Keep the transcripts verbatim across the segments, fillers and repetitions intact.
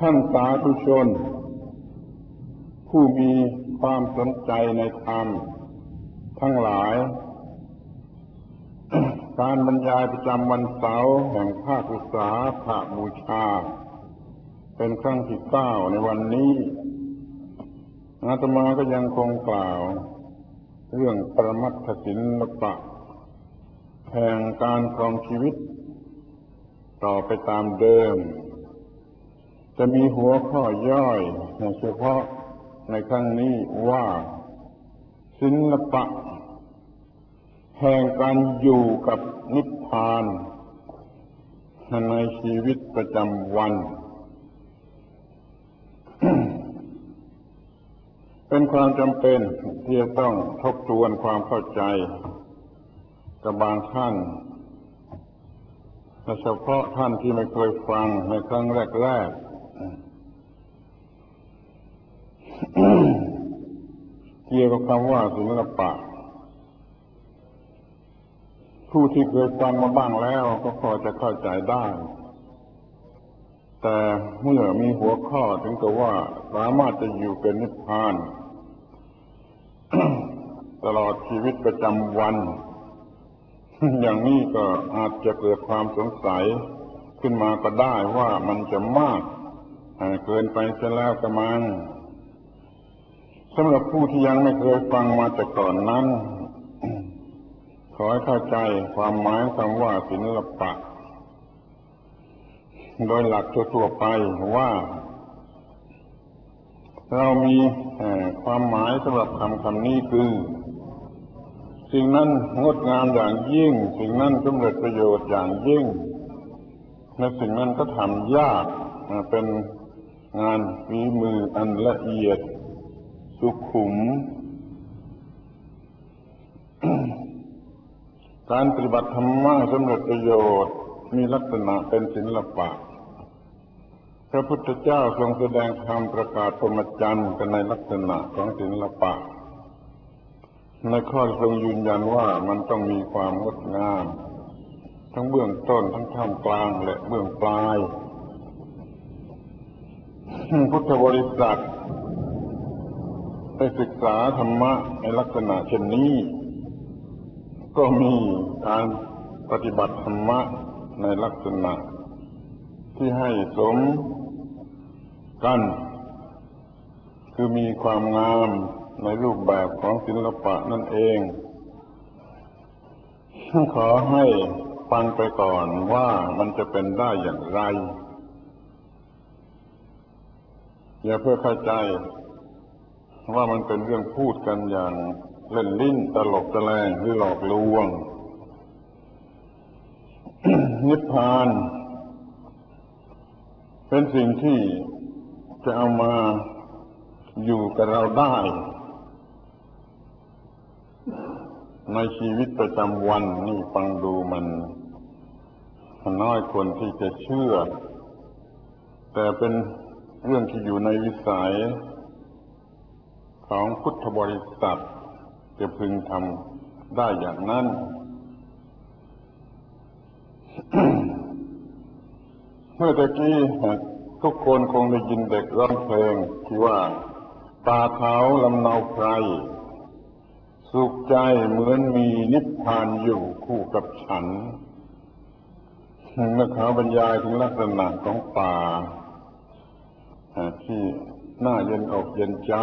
ท่านสาธุชนผู้มีความสนใจในธรรมทั้งหลายการบรรยายประจำวันเสาร์แห่งภาคอุษาภบูชาเป็นครั้งที่เก้าในวันนี้อาตมาก็ยังคงกล่าวเรื่องปรมัตถศิลปะแห่งการครองชีวิตต่อไปตามเดิมจะมีหัวข้อย่อยเฉพาะในครั้งนี้ว่าศิลปะแห่งการอยู่กับนิพพานในชีวิตประจำวัน เป็นความจำเป็นที่จะต้องทบทวนความเข้าใจกับบางท่านเฉพาะท่านที่ไม่เคยฟังในครั้งแรกๆ เกี่ยวกับคำว่าศิลปะผู้ที่เคยฟังมาบ้างแล้วก็พอจะเข้าใจได้แต่เมื่อมีหัวข้อถึงกับว่าสามารถจะอยู่เป็นนิพพาน ตลอดชีวิตประจำวัน อย่างนี้ก็อาจจะเกิดความสงสัยขึ้นมาก็ได้ว่ามันจะมากเกินไปเสียแล้วกระมังสำหรับผู้ที่ยังไม่เคยฟังมาแต่ก่อนนั้น ขอให้เข้าใจความหมายคำว่าศิลปะโดยหลักทั่วๆไปว่าเรามีความหมายสำหรับคำคำนี้คือสิ่งนั้นงดงามอย่างยิ่งสิ่งนั้นสำเร็จประโยชน์อย่างยิ่งและสิ่งนั้นก็ทำยากเป็นงานฝีมืออันละเอียดสุขุม การปฏิบัติธรรมะสำเร็จประโยชน์มีลักษณะเป็นศิลปะพระพุทธเจ้าทรงแสดงธรรมประกาศพรหมจรรย์กันในลักษณะของศิลปะในข้อทรงยืนยันว่ามันต้องมีความงดงามทั้งเบื้องต้นทั้งท่ามกลางและเบื้องปลายพุทธบริษัทได้ศึกษาธรรมะในลักษณะเช่นนี้ก็มีการปฏิบัติธรรมะในลักษณะที่ให้สมกันคือมีความงามในรูปแบบของศิลปะนั่นเองขอให้ฟังไปก่อนว่ามันจะเป็นได้อย่างไรอย่าเพื่อเข้าใจว่ามันเป็นเรื่องพูดกันอย่างเล่นลิ้นตลกตะแลงหรือหลอกลวง นิพพานเป็นสิ่งที่จะเอามาอยู่กับเราได้ในชีวิตประจำวันนี่ฟังดูมันน้อยคนที่จะเชื่อแต่เป็นเรื่องที่อยู่ในวิสัยของพุทธบริษัทจะพึงทำได้อย่างนั้น เมื่อตะกี้ทุกคนคงได้ยินเด็กร้องเพลงที่ว่าตาเขาลำเนาไพรสุขใจเหมือนมีนิพพานอยู่คู่กับฉันเมื่อเขาบรรยายถึงลักษณะของป่าที่น่าเย็นอกเย็นใจ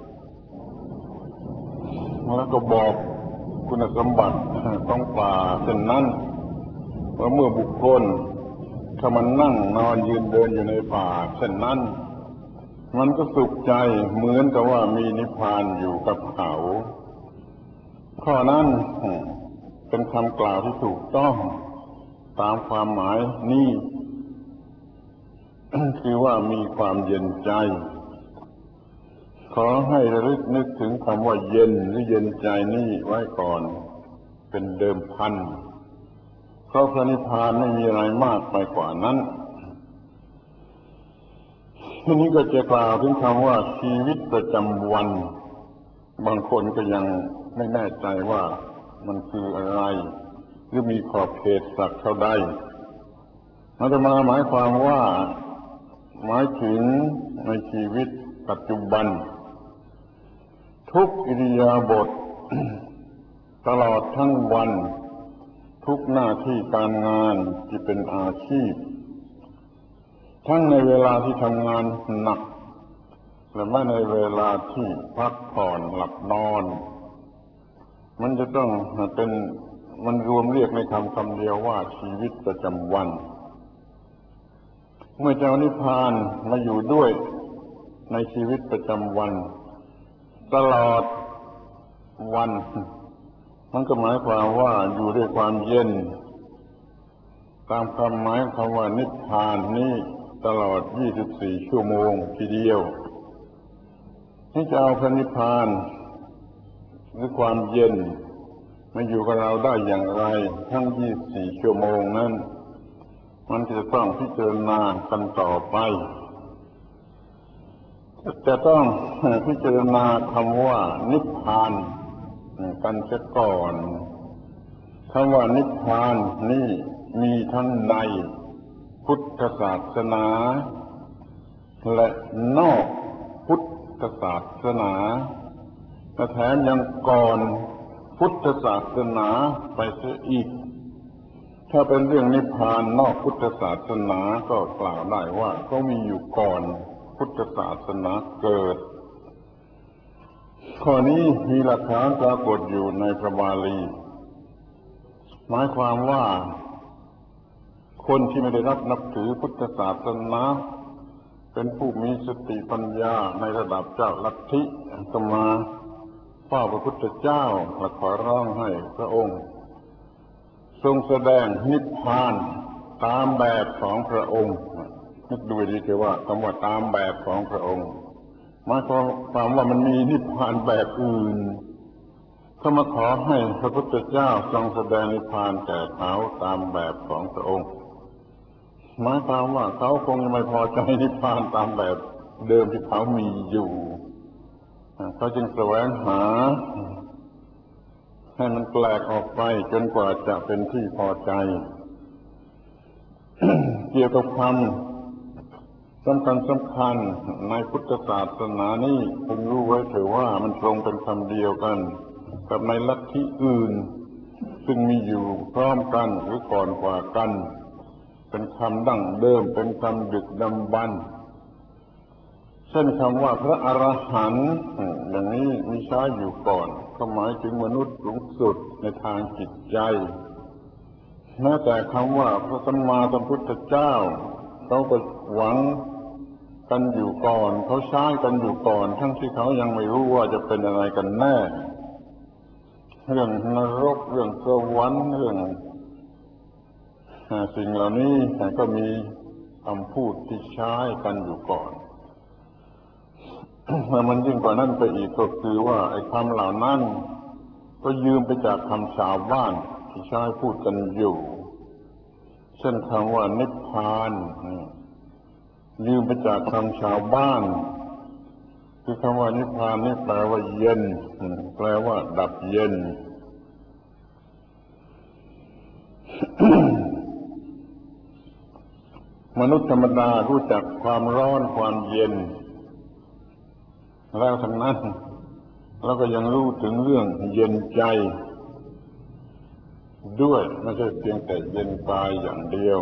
แล้วก็บอกคุณสมบัติของป่าเช่นนั้นว่าเมื่อบุคคลถ้ามันนั่งนอนยืนเดินอยู่ในป่าเช่นนั้นมันก็สุขใจเหมือนกับว่ามีนิพพานอยู่กับเขาข้อนั้นเป็นคำกล่าวที่ถูกต้องตามความหมายนี้คือว่ามีความเย็นใจขอให้ระลึกนึกถึงคำว่าเย็นหรือเย็นใจนี่ไว้ก่อนเป็นเดิมพันเพราะพระนิพพานไม่มีอะไรมากไปกว่านั้นทีนี้ก็จะกล่าวถึงคำว่าชีวิตประจำวันบางคนก็ยังไม่แน่ใจว่ามันคืออะไรหรือมีขอบเขตสักเท่าใดอาตมาหมายความว่าหมายถึงในชีวิตปัจจุบันทุกอิริยาบถ ตลอดทั้งวันทุกหน้าที่การงานที่เป็นอาชีพทั้งในเวลาที่ทำงานหนักและไม่ในเวลาที่พักผ่อนหลับนอนมันจะต้องเป็นมันรวมเรียกในคำคำเดียวว่าชีวิตประจำวันเมื่อเจ้านิพพานมาอยู่ด้วยในชีวิตประจำวันตลอดวันมันก็หมายความว่าอยู่ด้วยความเย็นตามความหมายของคำว่านิพพานนี้ตลอดยี่สิบสี่ชั่วโมงทีเดียวที่จะเอาพระนิพพานหรือความเย็นมาอยู่กับเราได้อย่างไรทั้งยี่สิบสี่ชั่วโมงนั้นมันจะต้องพิจารณากันต่อไปจะต้องพิจารณาคำว่านิพพานกันเสียก่อนคำว่านิพพานนี่มีทั้งในพุทธศาสนาและนอกพุทธศาสนาและแถมยังก่อนพุทธศาสนาไปเสียอีกถ้าเป็นเรื่องนิพพานนอกพุทธศาสนาก็กล่าวได้ว่าก็มีอยู่ก่อนพุทธศาสนาเกิดข้อนี้มีหลักฐานปรากฏอยู่ในพระบาลีหมายความว่าคนที่ไม่ได้รับนับถือพุทธศาสนาเป็นผู้มีสติปัญญาในระดับเจ้าลัทธิก็มาเฝ้าพระพุทธเจ้าและขอร้องให้พระองค์ทรงแสดงนิพพานตามแบบของพระองค์นึกดูดีคือว่าคำว่าตามแบบของพระองค์หมายความว่ามันมีนิพพานแบบอื่นเขามาขอให้พระพุทธเจ้าทรงแสดงนิพพานแก่เขาตามแบบของพระองค์หมายความว่าเขาคงจะไม่พอใจนิพพานตามแบบเดิมที่เขามีอยู่เขาจึงแสวงหาให้มันแปลกออกไปจนกว่าจะเป็นที่พอใจ เกี่ยวกับคำสำคัญสำคัญในพุทธศาสนานี้ผมรู้ไว้เถอะว่ามันตรงเป็นคำเดียวกันกับในลัทธิอื่นซึ่งมีอยู่พร้อมกันหรือก่อนกว่ากันเป็นคำดั้งเดิมเป็นคำดึกดำบรรพ์เช่นคำว่าพระอรหันต์อย่างนี้มีใช้อยู่ก่อนก็หมายถึงมนุษย์สูงสุดในทางจิตใจแม้แต่คำว่าพระสัมมาสัมพุทธเจ้าเขาก็หวังกันอยู่ก่อนเขาใช้กันอยู่ก่อนทั้งที่เขายังไม่รู้ว่าจะเป็นอะไรกันแน่เรื่องนรกเรื่องสวรรค์เรื่องสิ่งเหล่านี้ก็มีคำพูดที่ใช้กันอยู่ก่อนแต่มันยิ่งกว่านั้นไปอีกก็คือว่าไอ้คำเหล่านั้นก็ยืมไปจากคำชาวบ้านที่ใช้พูดกันอยู่เช่นคำว่านิพพานยืมไปจากคำชาวบ้านคือคำว่านิพพานนี่แปลว่าเย็นแปลว่าดับเย็น มนุษย์ธรรมดารู้จักความร้อนความเย็นแล้วทั้งนั้นแล้วก็ยังรู้ถึงเรื่องเย็นใจด้วยไม่ใช่เพียงแต่เย็นกายอย่างเดียว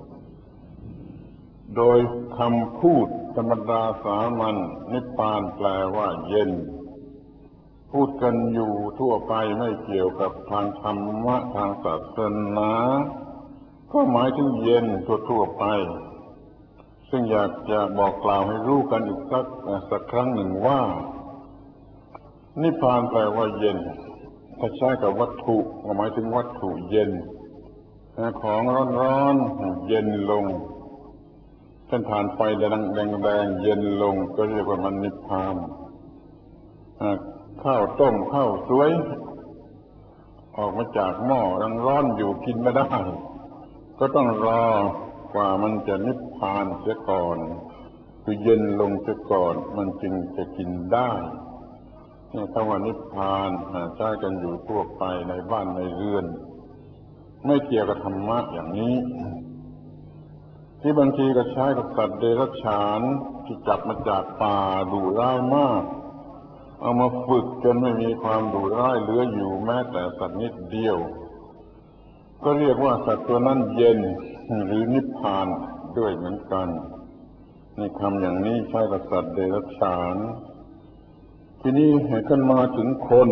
โดยคำพูดธรรมดาสามัญนิพพานแปลว่าเย็นพูดกันอยู่ทั่วไปไม่เกี่ยวกับทางธรรมะทางศาสนาก็หมายถึงเย็นทั่วๆไปซึ่งอยากจะบอกกล่าวให้รู้กันอีกสักสักครั้งหนึ่งว่านิพพานแปลว่าเย็นถ้าใช้กับวัตถุก็หมายถึงวัตถุเย็นของร้อนๆเย็นลงเช่นถ่านไฟแดงๆเย็นลงก็เรียกว่ามันนิพพานข้าวต้มข้าวสวยออกมาจากหม้อยังร้อนอยู่กินไม่ได้ก็ต้องรอกว่ามันจะนิพพานเสียก่อนคือเย็นลงเสียก่อนมันจึงจะกินได้นี่คำว่านิพพานใช้กันอยู่ทั่วไปในบ้านในเรือนไม่เกี่ยวกับธรรมะอย่างนี้ทที่บางทีก็ใช้กับสัตว์เดรัจฉานที่จับมาจากป่าดุร้ายมากเอามาฝึกจนไม่มีความดุร้ายเหลืออยู่แม้แต่สัตว์นิดเดียวก็เรียกว่าสัตว์ตัวนั้นเย็นหรือนิพพานด้วยเหมือนกันในคำอย่างนี้ใช้กับสัตว์เดรัจฉานทีนี้ให้กันมาถึงคน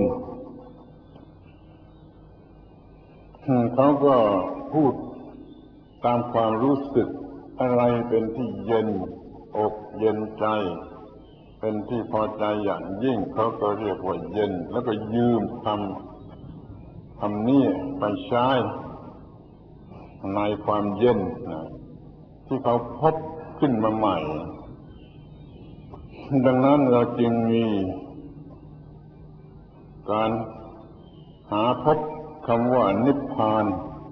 เขาก็พูดตามความรู้สึกอะไรเป็นที่เย็นอกเย็นใจเป็นที่พอใจอย่างยิ่งเขาก็เรียกว่าเย็นแล้วก็ยืมคำคำนี้ไปใช้ในความเย็นนะที่เขาพบขึ้นมาใหม่ดังนั้นเราจึงมีการหาพบคำว่านิพพาน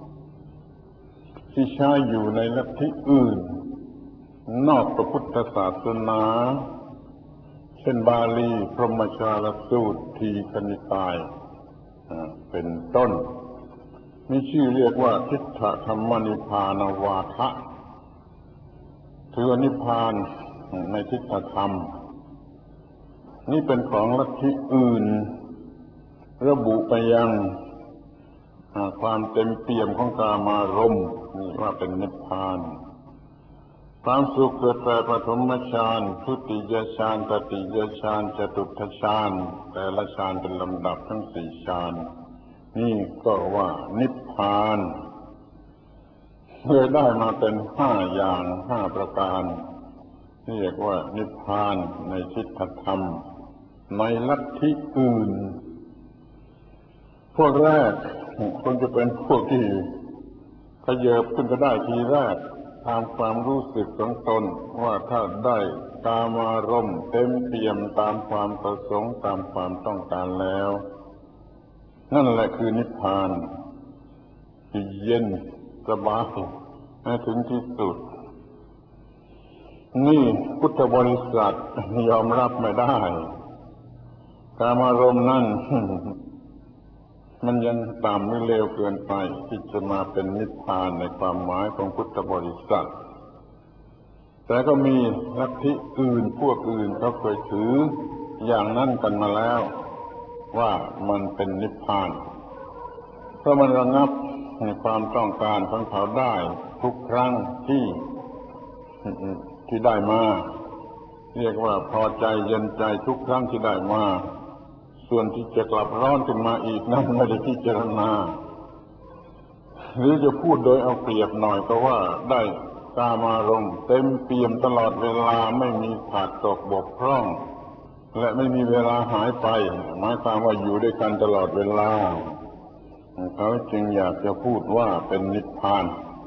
ที่ใช้อยู่ในลัทธิอื่นนอกพระพุทธศาสนาเช่นบาลีพรหมชาลสูตรทีฆนิกายเป็นต้นมีชื่อเรียกว่าทิฏฐธรรมนิพพานวาทะถือว่านิพพานในทิฏฐธรรมนี่เป็นของลัทธิอื่นระบุไปยังความเต็มเปี่ยมของกามารมณ์นี่ว่าเป็นนิพพานความสุขเกิดแต่ปฐมฌานทุติยฌานตติยฌานจตุตถฌานแต่ละฌานเป็นลำดับทั้งสี่ฌานนี่ก็ว่านิพพานเลยได้มาเป็นห้าอย่างห้าประการเรียกว่านิพพานในทิฏฐธรรมในลัทธิอื่นพวกแรกคงจะเป็นพวกที่ขยับขึ้นไปได้ทีแรกตามความรู้สึกของตนว่าถ้าได้กามารมณ์เต็มเปี่ยมตามความประสงค์ตามความต้องการแล้วนั่นแหละคือนิพพานที่เย็นสบายถึงที่สุดนี่พุทธบริษัทยอมรับไม่ได้กามารมณ์นั่นมันยังต่ำหรือเลวเกินไปที่จะมาเป็นนิพพานในความหมายของพุทธบริษัทแต่ก็มีลัทธิอื่นพวกอื่นเขาเคยถืออย่างนั้นกันมาแล้วว่ามันเป็นนิพพานเพราะมันระงับในความต้องการของเขาได้ทุกครั้งที่ที่ได้มาเรียกว่าพอใจเย็นใจทุกครั้งที่ได้มาส่วนที่จะกลับร้อนขึ้นมาอีกนั้นไม่ได้พิจารณาหรือจะพูดโดยเอาเปรียบหน่อยก็ว่าได้กามารมณ์เต็มเปี่ยมตลอดเวลาไม่มีขาดตกบกพร่องและไม่มีเวลาหายไปหมายความว่าอยู่ด้วยกันตลอดเวลาเขาจึงอยากจะพูดว่าเป็นนิพพาน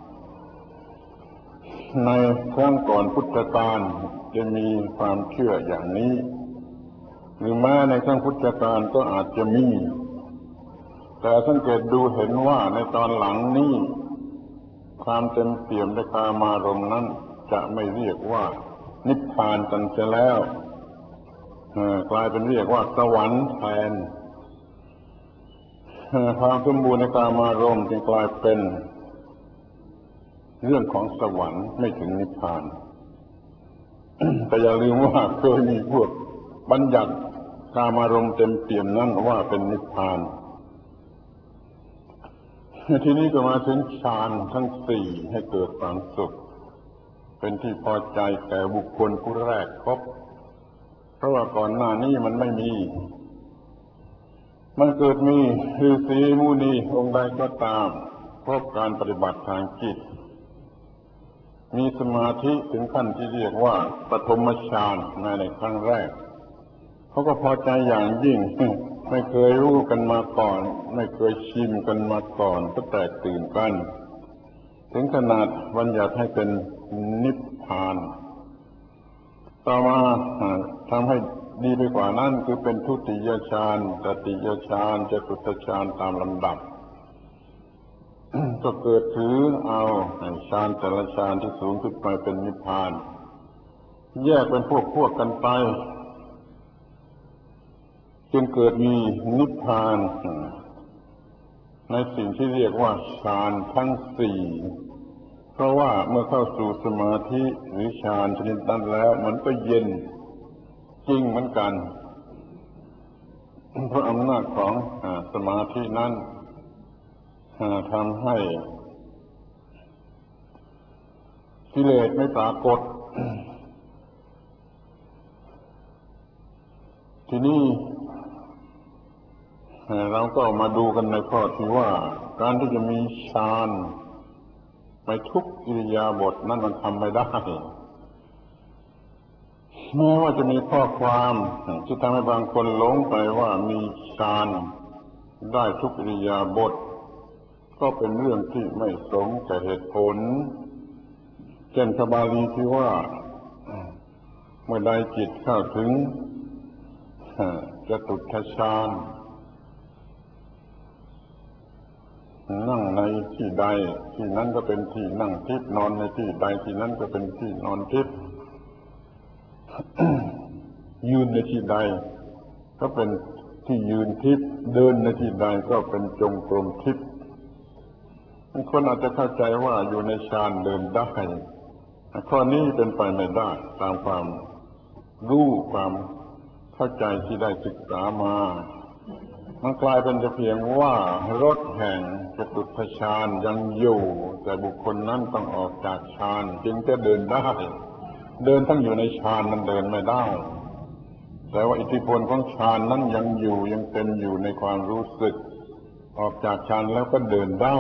ในครั้งก่อนพุทธกาลจะมีความเชื่ออย่างนี้หรือแม้ในครั้งพุทธกาลก็อาจจะมีแต่สังเกตดูเห็นว่าในตอนหลังนี้ความเต็มเปี่ยมด้วยกามารมณ์นั้นจะไม่เรียกว่านิพพานกันเสียแล้วกลายเป็นเรียกว่าสวรรค์แทนความสมบูรณ์ในกามารมณ์จึงกลายเป็นเรื่องของสวรรค์ไม่ถึงนิพพาน แต่อย่าลืมว่าเคยมีพวกบัญญัติกามารมณ์เต็มเปี่ยมนั้นว่าเป็นนิพพานทีนี้ก็มาถึงฌานทั้งสี่ให้เกิดความสุขเป็นที่พอใจแก่บุคคลผู้แรกพบเพราะว่าก่อนหน้านี้มันไม่มีมันเกิดมีฤาษีมุนีองค์ใดก็ตามพบการปฏิบัติทางจิตมีสมาธิถึงขั้นที่เรียกว่าปฐมฌานในครั้งแรกเขาก็พอใจอย่างยิ่งไม่เคยรู้กันมาก่อนไม่เคยชิมกันมาก่อนก็แตกตื่นกันถึงขนาดบัญญัติให้เป็นนิพพานต่อมาทำให้ดีไปกว่านั้นคือเป็นทุติยฌานตติยฌานจตุตถฌานตามลำดับ ก็เกิดถือเอาฌานแต่ละฌานที่สูงขึ้นไปเป็นนิพพานแยกเป็นพวกพวกกันไปจนเกิดมีนิพพานในสิ่งที่เรียกว่าฌานทั้งสี่เพราะว่าเมื่อเข้าสู่สมาธิหรือฌานชนิดนั้นแล้วมันก็เย็นจริงเหมือนกันเพราะอำนาจของสมาธินั้นทำให้กิเลสไม่ปรากฏทีนี้เราก็มาดูกันในข้อที่ว่าการที่จะมีฌานในทุกอิริยาบถนั้นมันทำไม่ได้แม้ว่าจะมีข้อความที่ทำให้บางคนหลงไปว่ามีฌานได้ทุกอิริยาบถก็เป็นเรื่องที่ไม่สมกับเหตุผลเช่นพระบาลีที่ว่าเมื่อใดจิตเข้าถึงจตุตถฌานนั่งในที่ใดที่นั้นก็เป็นที่นั่งทิพย์นอนในที่ใดที่นั้นก็เป็นที่นอนทิพย์ ยืนในที่ใดก็เป็นที่ยืนทิพย์เดินในที่ใดก็เป็นจงกรมทิพย์คนอาจจะเข้าใจว่าอยู่ในฌานเดินได้ข้อนี้เป็นไปไม่ได้ตามความรู้ความเข้าใจที่ได้ศึกษามามันกลายเป็นแต่เพียงว่ารถแห่งจตุตถฌานยังอยู่แต่บุคคลนั้นต้องออกจากฌานจึงจะเดินได้เดินทั้งอยู่ในฌานมันเดินไม่ได้แต่ว่าอิทธิพลของฌานนั้นยังอยู่ยังเป็นอยู่ในความรู้สึกออกจากฌานแล้วก็เดินได้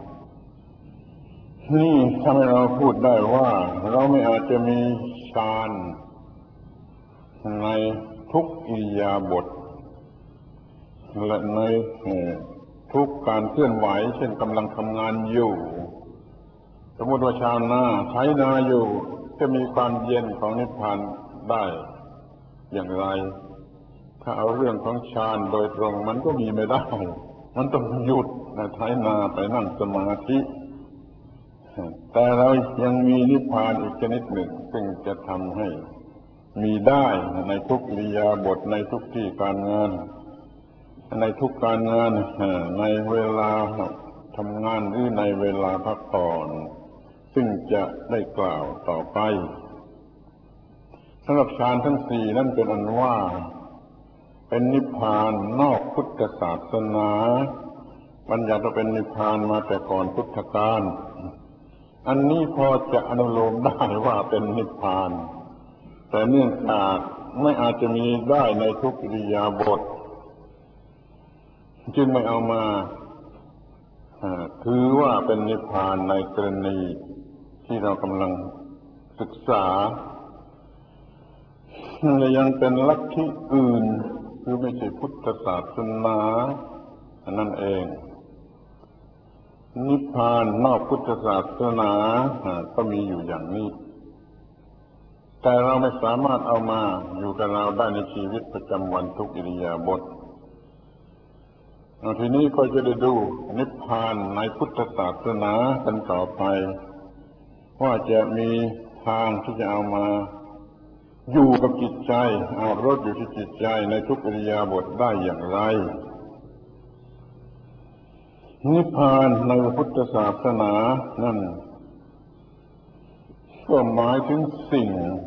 นี่ทำให้เราพูดได้ว่าเราไม่อาจจะมีฌานในทุกอิริยาบถและในทุกการเคลื่อนไหวเช่นกำลังทำงานอยู่สมมติว่าชาวนาใช้นาอยู่จะมีความเย็นของนิพพานได้อย่างไรถ้าเอาเรื่องของฌานโดยตรงมันก็มีไม่ได้มันต้องหยุดใช้นาไปนั่งสมาธิแต่เรายังมีนิพพานอีกชนิดหนึ่งซึ่งจะทำให้มีได้ในทุกอิริยาบถในทุกที่การงานในทุกการงานในเวลาทำงานหรือในเวลาพักผ่อนซึ่งจะได้กล่าวต่อไปสำหรับฌานทั้งสี่นั่นเป็นอันว่าเป็นนิพพานนอกพุทธศาสนาบัญญัติว่าเป็นนิพพานมาแต่ก่อนพุทธกาลอันนี้พอจะอนุโลมได้ว่าเป็นนิพพานแต่เนื่องจากไม่อาจจะมีได้ในทุกอิริยาบถจึงไม่เอามาถือว่าเป็นนิพพานในกรณีที่เรากำลังศึกษาและยังเป็นลัทธิอื่นคือไม่ใช่พุทธศาสนานั่นเองนิพพานนอกพุทธศาสนาก็มีอยู่อย่างนี้แต่เราไม่สามารถเอามาอยู่กับเราได้ในชีวิตประจำวันทุกอิริยาบถทีนี้ก็จะได้ดูนิพพานในพุทธศาสนากันต่อไปว่าจะมีทางที่จะเอามาอยู่กับจิตใจอาบรสอยู่ที่จิตใจในทุกอิริยาบถได้อย่างไรนิพพานในพุทธศาสนานั่นก็หมายถึงสิ่ง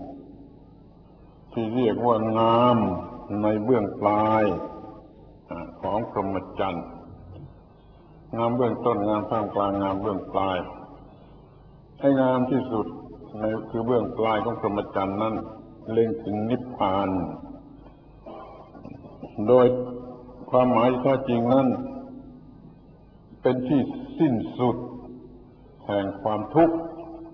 ที่เรียกว่างามในเบื้องปลายของพรหมจรรย์งามเบื้องต้นงามท่ามกลางงามเบื้องปลายให้งามที่สุดในคือเบื้องปลายของพรหมจรรย์นั้นเล็งถึงนิพพานโดยความหมายแท้จริงนั้นเป็นที่สิ้นสุดแห่งความทุกข์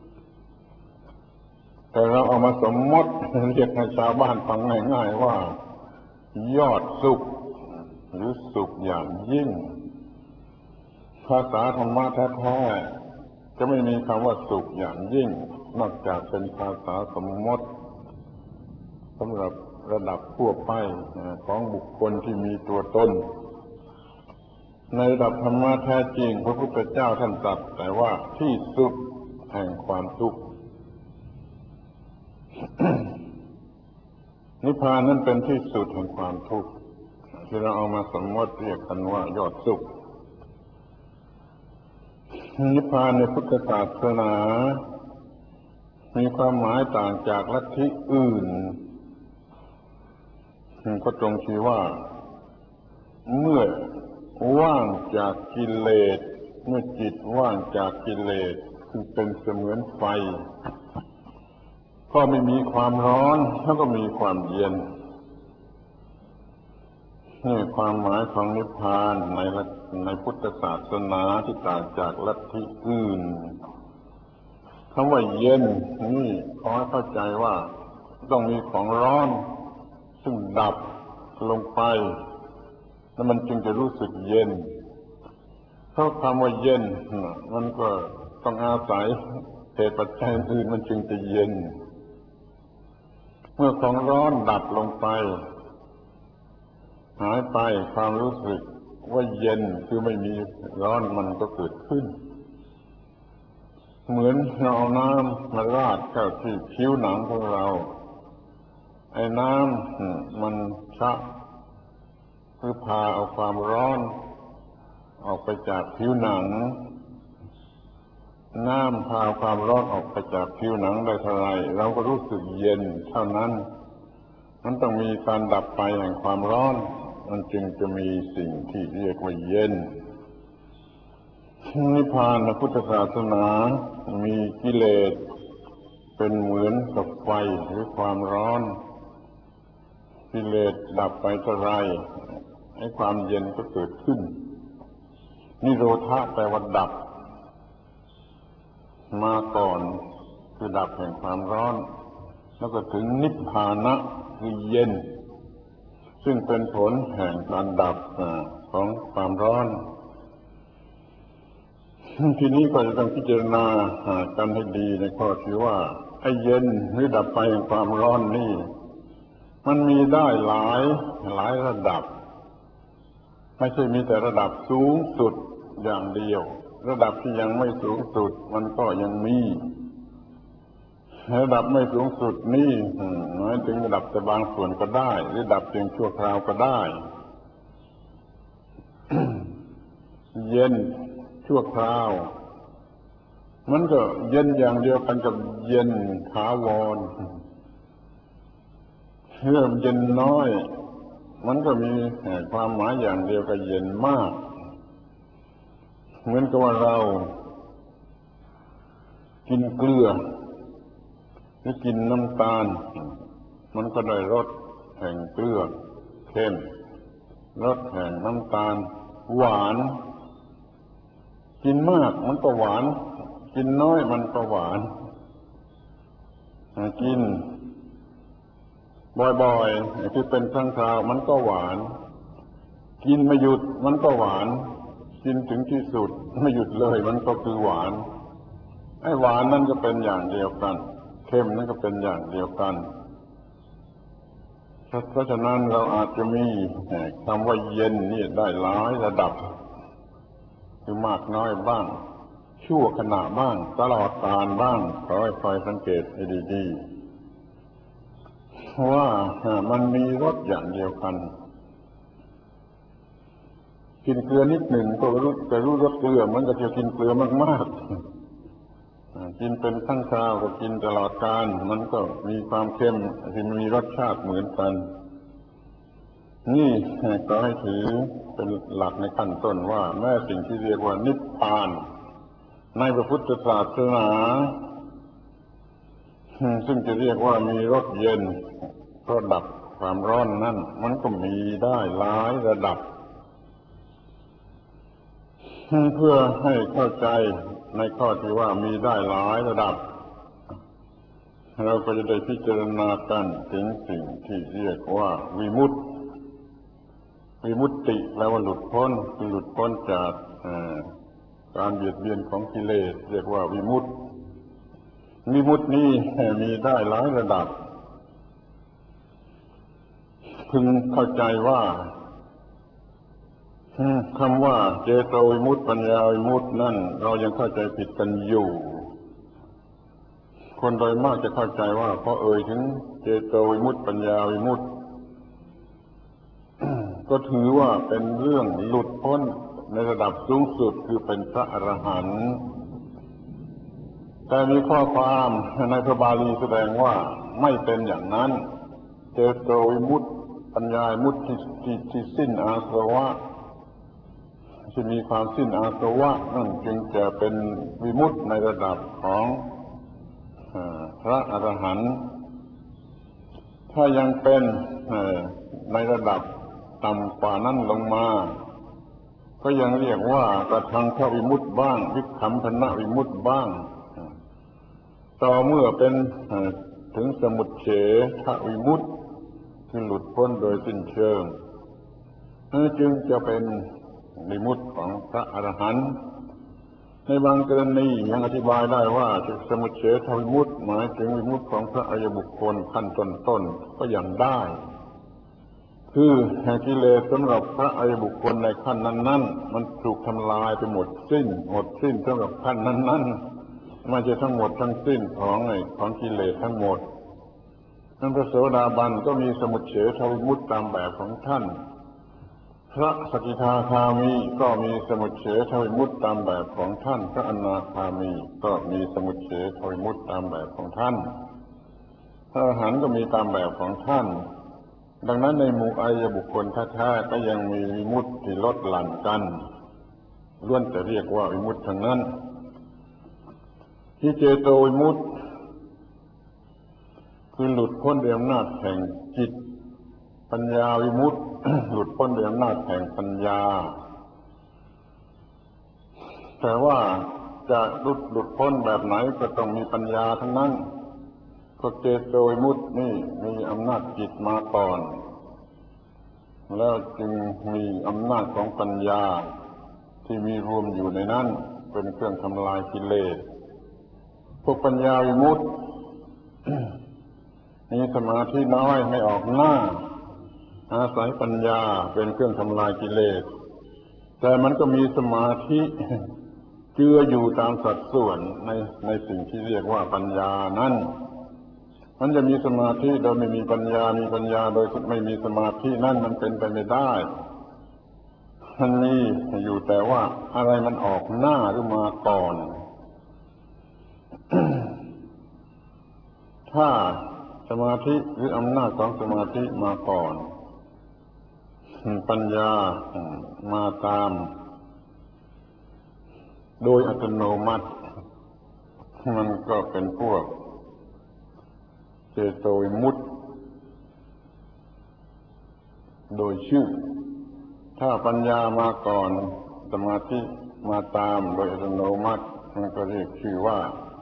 แต่เราเอามาสมมติเรียกให้ชาวบ้านฟังง่ายๆว่ายอดสุขหรือสุขอย่างยิ่งภาษาธรรมะแท้ๆจะไม่มีคำว่าสุขอย่างยิ่งนอกจากเป็นภาษาสมมติสำหรับระดับทั่วไปของบุคคลที่มีตัวตนในระดับธรรมะแท้จริงพระพุทธเจ้าท่านตรัสแต่ว่าที่สุดแห่งความทุกข์ นิพพานนั้นเป็นที่สุดแห่งความทุกข์ที่เราเอามาสมมติเรียกกันว่ายอดสุขนิพพานในพุทธศาสนามีความหมายต่างจากลัทธิอื่นก็ตรงที่ว่าเมื่อว่างจากกิเลสเมื่อจิตว่างจากกิเลสคือเป็นเสมือนไฟก็ไม่มีความร้อนแล้วก็มีความเย็นนี่ความหมายของนิพพานในในพุทธศาสนาที่ต่างจากลัทธิอื่นคำว่าเย็นนี่ขอให้เข้าใจว่าต้องมีของร้อนซึ่งดับลงไปแล้วมันจึงจะรู้สึกเย็นเพราะคำว่าเย็นมันก็ต้องอาศัยเหตุปัจจัยอื่นมันจึงจะเย็นเมื่อของร้อนดับลงไปหายไปความรู้สึกว่าเย็นคือไม่มีร้อนมันก็เกิดขึ้นเหมือนเราเอาน้ำมาราดเข้าที่ผิวหนังของเราไอ้น้ำมันชักหรือพาเอาความร้อนออกไปจากผิวหนังน้ำพาความร้อนออกไปจากผิวหนังได้เท่าไรเราก็รู้สึกเย็นเท่านั้นมันต้องมีการดับไปแห่งความร้อนมันจึงจะมีสิ่งที่เรียกว่าเย็นนิพพานในพุทธศาสนามีกิเลสเป็นเหมือนกับไฟหรือความร้อนกิเลสดับไปเท่าไรให้ความเย็นก็เกิดขึ้นนิโรธะแปลว่าดับมาก่อนคือดับแห่งความร้อนแล้วก็ถึงนิพพานะคือเย็นซึ่งเป็นผลแห่งการดับของความร้อนทีนี้ก็จะต้องพิจารณากันให้ดีในข้อที่ว่าไอ้เย็นหรือดับไปแห่งความร้อนนี่มันมีได้หลายหลายระดับไม่ใช่มีแต่ระดับสูงสุดอย่างเดียวระดับที่ยังไม่สูงสุดมันก็ยังมีระดับไม่สูงสุดนี่หมายถึงระดับแต่บางส่วนก็ได้หรือดับเพียงชั่วคราวก็ได้ เย็นชั่วคราวมันก็เย็นอย่างเดียวกันกับเย็นถาวรเริ่มเย็นน้อยมันก็มีความหมายอย่างเดียวกับเย็นมากเหมือนกับว่าเรากินเกลือหรือกินน้ำตาลมันก็ได้รสแห่งเกลือเค็มรสแห่งน้ำตาลหวานกินมากมันก็หวานกินน้อยมันก็หวานกินบ่อยๆที่เป็นครั้งคราวมันก็หวานกินไม่หยุดมันก็หวานกินถึงที่สุดไม่หยุดเลยมันก็คือหวานไอ้หวานนั่นก็เป็นอย่างเดียวกันเค็มนั่นก็เป็นอย่างเดียวกันเพราะฉะนั้นเราอาจจะมีคำว่าเย็นนี่ได้หลายระดับคือมากน้อยบ้างชั่วขณะบ้างตลอดกาลบ้างขอให้คอยสังเกตให้ดีๆว่ามันมีรสอย่างเดียวกันกินเกลือนิดหนึ่งก็รู้จะรู้รสเกลือเหมือนกับจะกินเกลือมากๆกินเป็นครั้งคราวกับกินตลอดกาลมันก็มีความเค็มที่มีรสชาติเหมือนกันนี่ก็ให้ถือเป็นหลักในขั้นต้นว่าแม้สิ่งที่เรียกว่านิพพานในพระพุทธศาสนาซึ่งจะเรียกว่ามีรสเย็นก็ดับความร้อนนั่นมันก็มีได้หลายระดับเพื่อให้เข้าใจในข้อที่ว่ามีได้หลายระดับเราก็จะได้พิจารณากันถึงสิ่งที่เรียกว่าวิมุตติวิมุตติแปลว่าหลุดพ้นคือหลุดพ้นจากการเบียดเบียนของกิเลสเรียกว่าวิมุตติวิมุตตินี้มีได้หลายระดับพึงเข้าใจว่าคำว่าเจโตวิมุตติปัญญาวิมุตตินั่นเรายังเข้าใจผิดกันอยู่คนโดยมากจะเข้าใจว่าพอเอ่ยถึงเจโตวิมุตติปัญญาวิมุตติก็ถือว่าเป็นเรื่องหลุดพ้นในระดับสูงสุดคือเป็นพระอรหันต์แต่มีข้อความในพระบาลีแสดงว่าไม่เป็นอย่างนั้นเจโตวิมุตติปัญญาวิมุตติที่ที่สิ้นอาสวะที่มีความสิ้นอาสวะนั่นจึงจะเป็นวิมุตติในระดับของพระอรหันต์ถ้ายังเป็นในระดับต่ำกว่านั้นลงมาก็ยังเรียกว่ากระทังขวิมุตติบ้างวิคัมภนวิมุตติบ้างต่อเมื่อเป็นถึงสมุจเฉทวิมุตติคือหลุดพ้นโดยสิ้นเชิงจึงจะเป็นวิมุตติของพระอรหันต์ในบางกรณียังอธิบายได้ว่าสมุจเฉทวิมุตติหมายถึงวิมุตติของพระอริยบุคคลขั้นต้นๆก็ยังได้คือกิเลสสำหรับพระอริยบุคคลในขั้นนั้นๆมันถูกทำลายไปหมดสิ้นหมดสิ้นสำหรับขั้นนั้นๆไม่ใช่ทั้งหมดทั้งสิ้นของไอ้ของกิเลสทั้งหมดท่านพระโสดาบันก็มีสมุจเฉทวิมุตติตามแบบของท่านพระสกิทาคามีก็มีสมุจเฉทวิมุตติตามแบบของท่านพระอนาคามีก็มีสมุจเฉทวิมุตติตามแบบของท่านพระอรหันต์ก็มีตามแบบของท่านดังนั้นในหมู่อริยบุคคลแท้ๆก็ยังมีวิมุตติที่ลดหลั่นกันล้วนแต่เรียกว่าวิมุตติทั้งนั้นที่เจโตวิมุตติคือหลุดพ้นด้วยอำนาจแห่งจิตปัญญาวิมุตติ หลุดพ้นด้วยอำนาจแห่งปัญญาแต่ว่าจะหลุดหลุดพ้นแบบไหนก็ต้องมีปัญญาทั้งนั้นก็เจโตวิมุตตินี่มีอำนาจจิตมาก่อนแล้วจึงมีอำนาจของปัญญาที่มีรวมอยู่ในนั้นเป็นเครื่องทำลายกิเลสพวกปัญญาวิมุตติ มีสมาธิน้อยไม่ออกหน้าอาศัยปัญญาเป็นเครื่องทำลายกิเลสแต่มันก็มีสมาธิเจืออยู่ตามสัดส่วนในในสิ่งที่เรียกว่าปัญญานั้นมันจะมีสมาธิโดยไม่มีปัญญามีปัญญาโดยไม่มีสมาธินั่นมันเป็นไปไม่ได้มันมีอยู่แต่ว่าอะไรมันออกหน้าหรือมาก่อน ถ้าสมาธิหรืออำนาจของสมาธิมาก่อนปัญญามาตามโดยอัตโนมัติมันก็เป็นพวกเจโตวิมุตติโดยชื่อถ้าปัญญามาก่อนสมาธิมาตามโดยอัตโนมัติมันก็เรียกชื่อว่า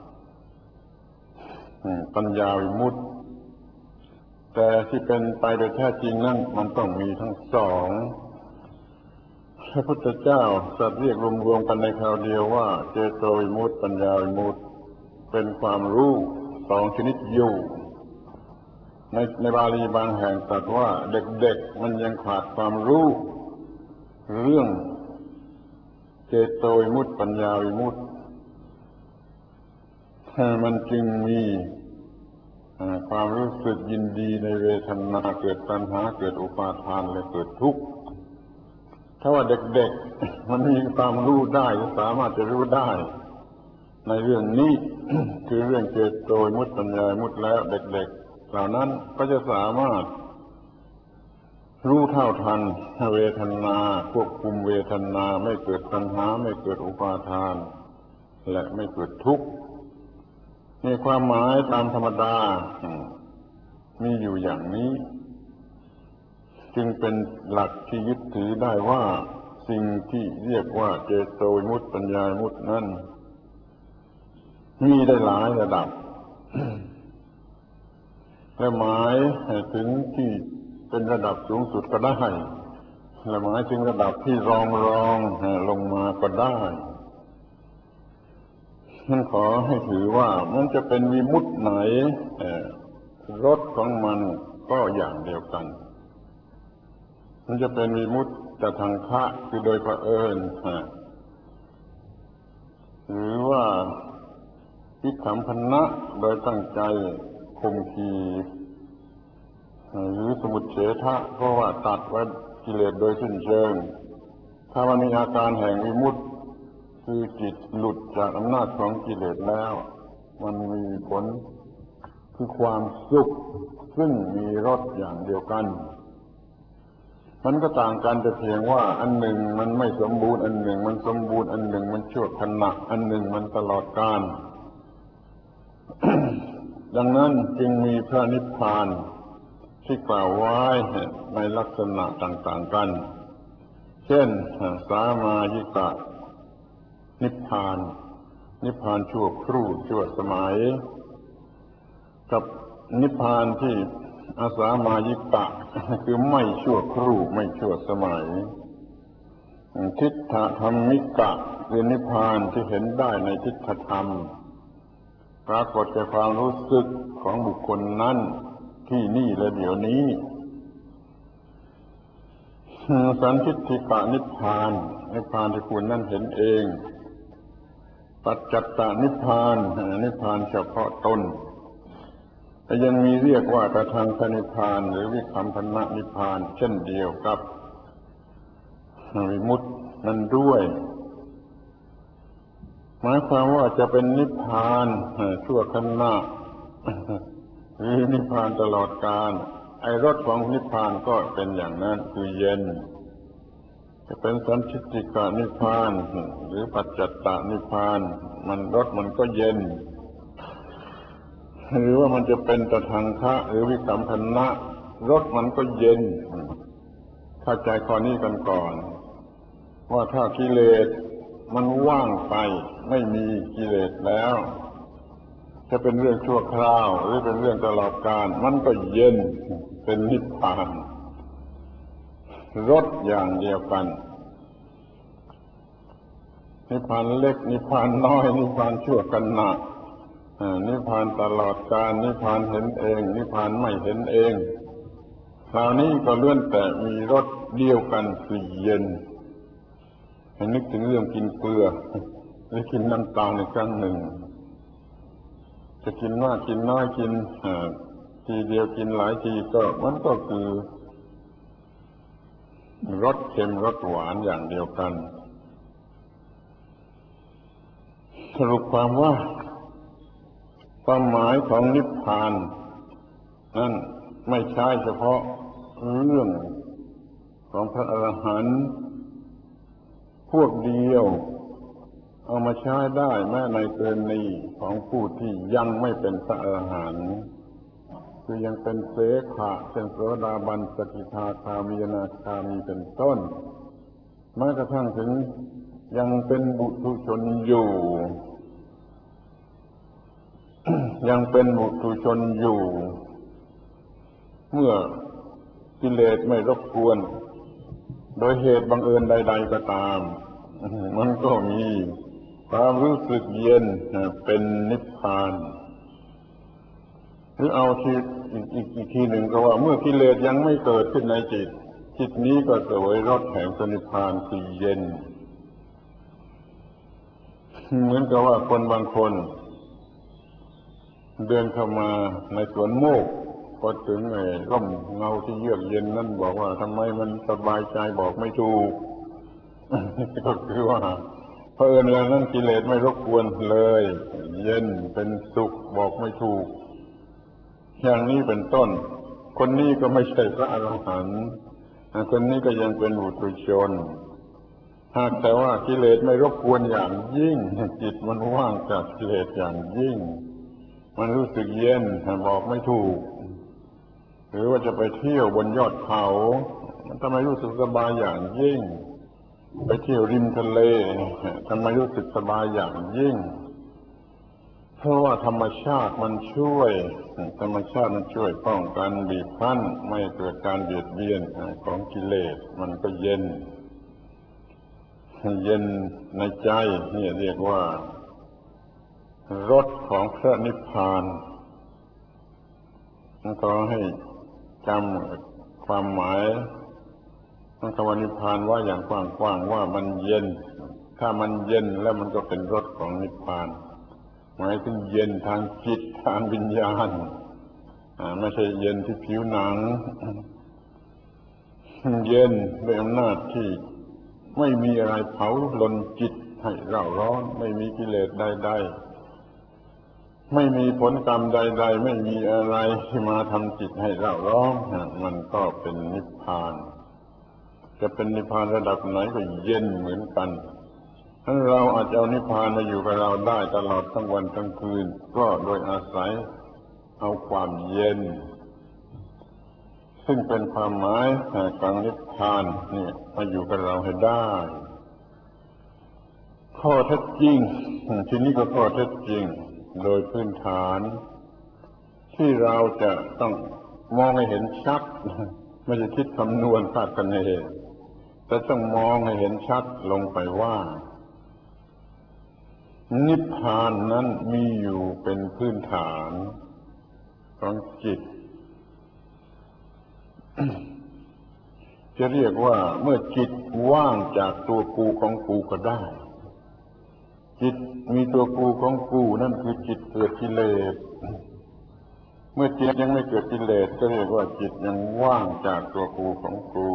ปัญญาวิมุตติแต่ที่เป็นไปโดยแท้จริงนั้นมันต้องมีทั้งสองพระพุทธเจ้าตรัสเรียกรวมๆกันในคราวเดียวว่าเจโตวิมุตติปัญญาวิมุตติเป็นความรู้สองชนิดอยู่ในในบาลีบางแห่งตรัสว่าเด็กๆมันยังขาดความรู้เรื่องเจโตวิมุตติปัญญาวิมุตติมันจึงมีความรู้สึกยินดีในเวทนาเกิดตัณหาเกิดอุปาทานและเกิดทุกข์ถ้าว่าเด็กๆมันมีความรู้ได้สามารถจะรู้ได้ในเรื่องนี้ คือเรื่องเจโตวิมุตติปัญญาวิมุตติแล้วเด็กๆเหล่านั้นก็จะสามารถรู้เท่าทันเวทนาควบคุมเวทนาไม่เกิดตัณหาไม่เกิดอุปาทานและไม่เกิดทุกข์มีความหมายตามธรรมดามีอยู่อย่างนี้จึงเป็นหลักที่ยึดถือได้ว่าสิ่งที่เรียกว่าเจโตวิมุตติปัญญาวิมุตตินั้นมีได้หลายระดับ และหมายถึงที่เป็นระดับสูงสุดก็ได้และหมายถึงระดับที่รองรองลงมาก็ได้ฉันขอให้ถือว่ามันจะเป็นวิมุตติไหนรสของมันก็อย่างเดียวกันมันจะเป็นวิมุตติแต่ทางคะคือโดยเผอิญหรือว่าวิคัมภนะโดยตั้งใจข่มขีหรือสมุจเฉทะเพราะว่าตัดไว้กิเลสโดยสิ้นเชิงถ้ามันมีอาการแห่งวิมุตติคือจิตหลุดจากอำนาจของกิเลสแล้วมันมีผลคือความสุขซึ่งมีรสอย่างเดียวกันมันก็ต่างกันแต่เพียงว่าอันหนึ่งมันไม่สมบูรณ์อันหนึ่งมันสมบูรณ์อันหนึ่งมันชั่วขณะอันหนึ่งมันตลอดกาล ดังนั้นจึงมีพระนิพพานที่กล่าวไว้ในลักษณะต่างๆกันเช่นสามายิกะนิพพานนิพพานชั่วครู่ชั่วสมัยกับนิพพานที่อาสามายิกะคือไม่ชั่วครู่ไม่ชั่วสมัยทิฏฐธรรมิกะคือนิพพานที่เห็นได้ในทิฏฐธรรมปรากฏแก่ความรู้สึกของบุคคลนั้นที่นี่และเดี๋ยวนี้สันทิฏฐิกะนิพพานนิพพานที่คุณนั้นเห็นเองปัจจัตตนิพพานนิพพานเฉพาะตนแต่ยังมีเรียกว่าตถาคตนิพพานหรือวิคัมภนนิพพานเช่นเดียวกับวิมุตตินั้นด้วยหมายความว่าจะเป็นนิพพานชั่วขณะหรือนิพพานตลอดกาลไอ้รสของนิพพานก็เป็นอย่างนั้นคือเย็นจะเป็นสันทิฏฐิกะนิพพานหรือปัจจัตตนิพพานมันรสมันก็เย็นหรือว่ามันจะเป็นตถาคตหรือวิคัมภนะรสมันก็เย็นเข้าใจข้อนี้กันก่อนว่าถ้ากิเลสมันว่างไปไม่มีกิเลสแล้วจะเป็นเรื่องชั่วคราวหรือเป็นเรื่องตลอดกาลมันก็เย็นเป็นนิพพานรสอย่างเดียวกันนิพพานเล็กนิพพานน้อยนิพพานชั่วขณะนิพพานตลอดกาลนิพพานเห็นเองนิพพานไม่เห็นเองคราวนี้ก็ล้วนแต่มีรสเดียวกันคือเย็นให้นึกถึงเรื่องกินเกลือหรือกินน้ำตาลในครั้งหนึ่งจะกินมากกินน้อยกินทีเดียวกินหลายทีก็มันก็คือรสเค็มรสหวานอย่างเดียวกันสรุปความว่าความหมายของนิพพานนั่นไม่ใช่เฉพาะเรื่องของพระอรหันต์พวกเดียวเอามาใช้ได้แม้ในกรณีของผู้ที่ยังไม่เป็นพระอรหันต์คือยังเป็นเสขะเช่นโสดาบันสกิทาคามีอนาคามีเป็นต้นแม้กระทั่งถึงยังเป็นบุถุชนอยู่ ยังเป็นบุถุชนอยู่เมื่อกิเลสไม่รบกวนโดยเหตุบังเอิญใดๆก็ตามมันก็มีความรู้สึกเย็นเป็นนิพพานหรือเอาทีอีกอีกอีกทีหนึ่งก็ว่าเมื่อกิเลสยังไม่เกิดขึ้นในจิตจิตนี้ก็เสวยรสแห่งนิพพานคือเย็นเหมือนกับว่าคนบางคนเดินเข้ามาในสวนโมกพอถึงไอ้ร่มเงาที่เยือกเย็นนั่นบอกว่าทำไมมันสบายใจบอกไม่ถูกก็คือว่าเพราะเอิญแล้วนั่นกิเลสไม่รบกวนเลยเย็นเป็นสุขบอกไม่ถูกอย่างนี้เป็นต้นคนนี้ก็ไม่ใช่พระอรหันต์คนนี้ก็ยังเป็นบุถุชนหากแต่ว่ากิเลสไม่รบกวนอย่างยิ่งจิตมันว่างจากกิเลสอย่างยิ่งมันรู้สึกเย็นบอกไม่ถูกหรือว่าจะไปเที่ยวบนยอดเขามันทำไมรู้สึกสบายอย่างยิ่งไปเที่ยวริมทะเลทำไมรู้สึกสบายอย่างยิ่งเพราะว่าธรรมชาติมันช่วยธรรมชาติมันช่วยป้องกันบีบคั้นไม่เกิดการเบียดเบียนของกิเลสมันก็เย็นเย็นในใจนี่เรียกว่ารสของพระนิพพานขอให้จำความหมายของคำว่านิพพานว่าอย่างกว้างๆว่ามันเย็นถ้ามันเย็นแล้วมันก็เป็นรสของนิพพานหมายถึงเย็นทางจิตทางวิญญาณไม่ใช่เย็นที่ผิวหนังเย็นด้วยอำนาจที่ไม่มีอะไรเผาลนจิตให้เร่าร้อนไม่มีกิเลสใดๆไม่มีผลกรรมใดๆไม่มีอะไรที่มาทำจิตให้เร่าร้อนมันก็เป็นนิพพานจะเป็นนิพพานระดับไหนก็เย็นเหมือนกันถ้าเราอาจจะเอานิพพานมาอยู่กับเราได้ตลอดทั้งวันทั้งคืนก็โดยอาศัยเอาความเย็นซึ่งเป็นความหมายของนิพพานนี่มาอยู่กับเราให้ได้ข้อเท็จจริงทีนี้ก็ข้อเท็จจริงโดยพื้นฐานที่เราจะต้องมองให้เห็นชัดไม่ใช่คิดคำนวณคาดคะเนแต่ต้องมองให้เห็นชัดลงไปว่านิพพานนั้นมีอยู่เป็นพื้นฐานของจิตจะเรียกว่าเมื่อจิตว่างจากตัวกูของกูก็ได้จิตมีตัวกูของกูนั่นคือจิตเกิดกิเลสเมื่อจิตยังไม่เกิดกิเลสก็เรียกว่าจิตยังว่างจากตัวกูของกู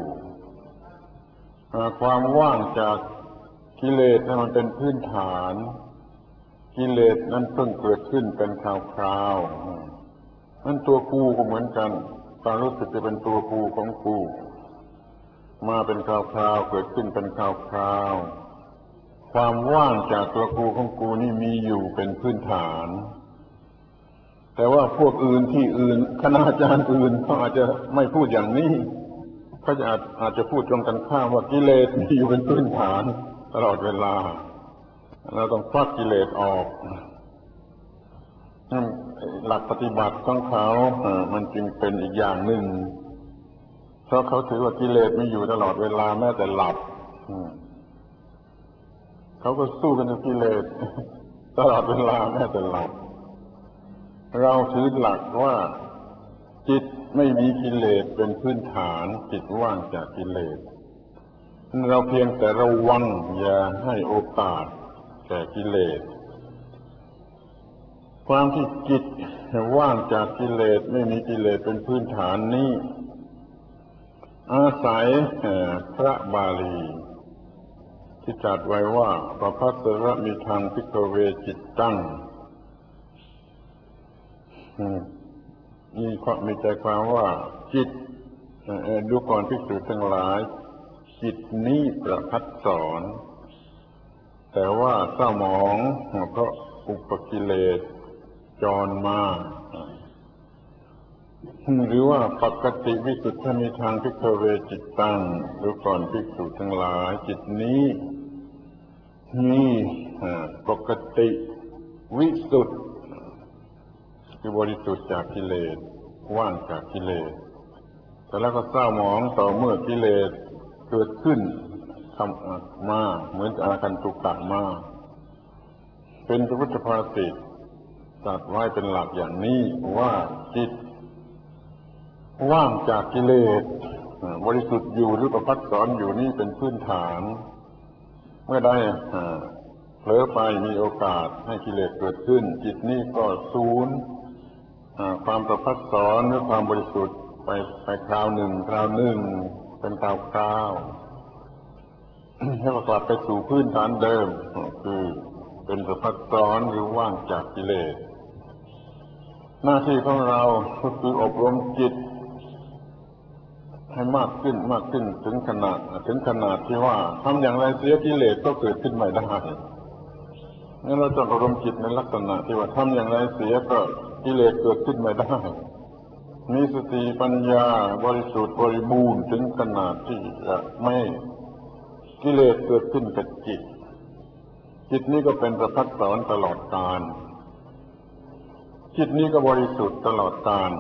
ความว่างจากกิเลสนั้นมันเป็นพื้นฐานกิเลสนั้นเพิ่งเกิดขึ้นเป็นคราวๆนั่นตัวกูก็เหมือนกันความรู้สึกจะเป็นตัวกูของกูมาเป็นคราวๆเกิดขึ้นเป็นคราวๆความว่างจากตัวกูของกูนี่มีอยู่เป็นพื้นฐานแต่ว่าพวกอื่นที่อื่นคณาจารย์อื่นเขาอาจจะไม่พูดอย่างนี้เขาจะอาจอาจจะพูดตรงกันข้ามว่ากิเลสมีอยู่เป็นพื้นฐานตลอดเวลาเราต้องควักกิเลสออกหลักปฏิบัติของเขามันจึงเป็นอีกอย่างหนึ่งเพราะเขาถือว่ากิเลสไม่อยู่ตลอดเวลาแม้แต่หลับเขาก็สู้กันกับกิเลสตลอดเวลาแม้แต่หลับเราถือหลักว่าจิตไม่มีกิเลสเป็นพื้นฐานจิตว่างจากกิเลสเราเพียงแต่ระวังอย่าให้โอกาสแก่กิเลสความที่จิตว่างจากกิเลสไม่มีกิเลสเป็นพื้นฐานนี้อาศัยพระบาลีที่ตรัสไว้ว่าปภัสสรมิทังภิกขเวจิตตังนี่ก็มีใจความว่าจิตดูก่อนภิกษุทั้งหลายจิตนี้ประพัดสอนแต่ว่าเศร้าหมองเพราะอุปกิเลสจรมาหรือว่าปกติวิสุทธิมีทางภิกขเวจิตตังดูก่อนภิกษุทั้งหลายจิตนี้มีปกติวิสุทธิคือบริสุทธิ์จากกิเลสว่างจากกิเลสแต่แล้วก็เศร้าหมองต่อเมื่อกิเลสเกิดขึ้นทำมาเหมือนอาคันตุกะมาเป็นพระพุทธภาษิตตรัสไว้เป็นหลักอย่างนี้ว่าจิตว่างจากกิเลสบริสุทธิ์อยู่หรือประภัสสรอยู่นี่เป็นพื้นฐานเมื่อใดเผลอไปมีโอกาสให้กิเลสเกิดขึ้นจิตนี้ก็สูญความประภัสสรหรือความบริสุทธิ์ไปไปคราวหนึ่งคราวหนึ่งเป็นคราวคราวให้กลับไปสู่พื้นฐานเดิมคือเป็นประภัสสรหรือว่างจากกิเลสหน้าที่ของเราก็คืออบรมจิตให้มากขึ้นมากขึ้นถึงขนาดถึงขนาดที่ว่าทำอย่างไรเสียกิเลสก็เกิดขึ้นไม่ได้งั้นเราต้องอบรมจิตในลักษณะที่ว่าทำอย่างไรเสียก็กิเลสเกิดขึ้นไม่ได้มีสติปัญญาบริสุทธิ์บริบูรณ์ถึงขนาดที่จะไม่กิเลสเกิดขึ้นกับจิตจิตนี้ก็เป็นประภัสสรตลอดกาลจิตนี้ก็บริสุทธิ์ตลอดกาล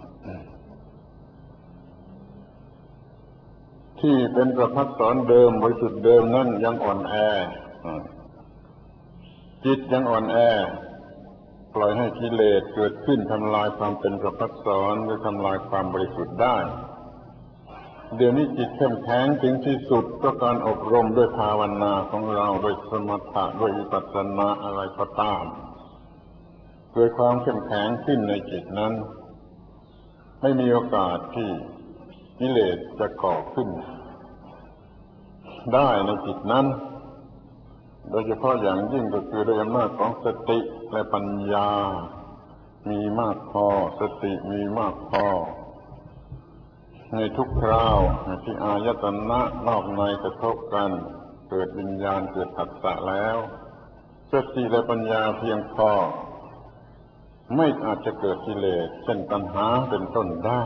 ที่เป็นประภัสสรเดิมบริสุทธิ์เดิมนั่นยังอ่อนแอจิตยังอ่อนแอปล่อยให้กิเลสเกิดขึ้นทำลายความเป็นประภัสสรหรือทำลายความบริสุทธิ์ได้เดี๋ยวนี้จิตเข้มแข็งถึงที่สุดก็การอบรมด้วยภาวนาของเราโดยสมถะด้วยวิปัสสนาอะไรก็ตามเกิดความเข้มแข็งขึ้นในจิตนั้นไม่มีโอกาสที่กิเลสจะก่อขึ้นได้ในจิตนั้นโดยเฉพาะอย่างยิ่งก็คือด้วยอำนาจของสติและปัญญามีมากพอสติมีมากพอในทุกคราวที่อายตนะนอกในกระทบกันเกิดวิญญาณเกิดผัสสะแล้วสติและปัญญาเพียงพอไม่อาจจะเกิดกิเลสเช่นตัณหาเป็นต้นได้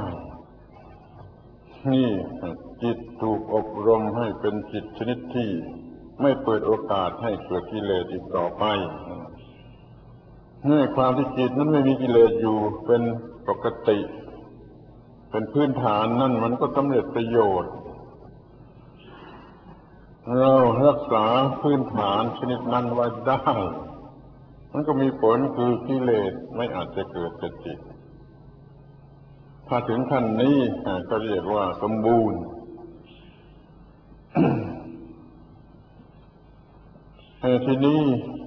นี่จิตถูกอบรมให้เป็นจิตชนิดที่ไม่เปิดโอกาสให้เกิดกิเลสอีกต่อไปเมื่อความที่จิตนั้นไม่มีกิเลสอยู่เป็นปกติเป็นพื้นฐานนั่นมันก็สำเร็จประโยชน์เรารักษาพื้นฐานชนิดนั้นไว้ได้มันก็มีผลคือกิเลสไม่อาจจะเกิดกับจิตถ้าถึงขั้นนี้ก็เรียกว่าสมบูรณ์ ทีนี้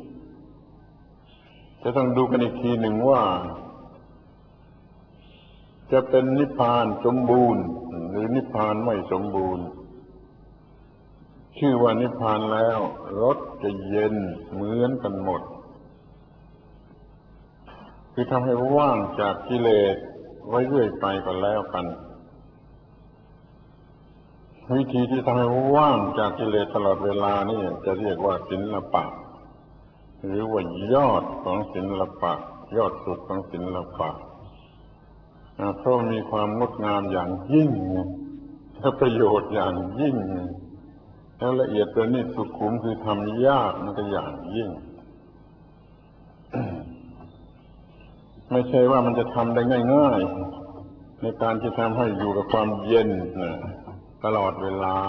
จะต้องดูกันอีกทีหนึ่งว่าจะเป็นนิพพานสมบูรณ์หรือนิพพานไม่สมบูรณ์ชื่อว่านิพพานแล้วรสจะเย็นเหมือนกันหมดคือทำให้ว่างจากกิเลสไว้เรื่อยไปก็แล้วกันวิธีที่ทำให้ว่างจากกิเลสตลอดเวลานี่จะเรียกว่าศิลปะหรือว่ายอดของศิลปะยอดสุดของศิลปะเพราะมีความงดงามอย่างยิ่งและประโยชน์อย่างยิ่งแล้วละเอียดประณีตสุขุมคือทำยากมันก็อย่างยิ่ง ไม่ใช่ว่ามันจะทำได้ง่ายๆในการที่ทำให้อยู่กับความเย็นนะตลอดเวลา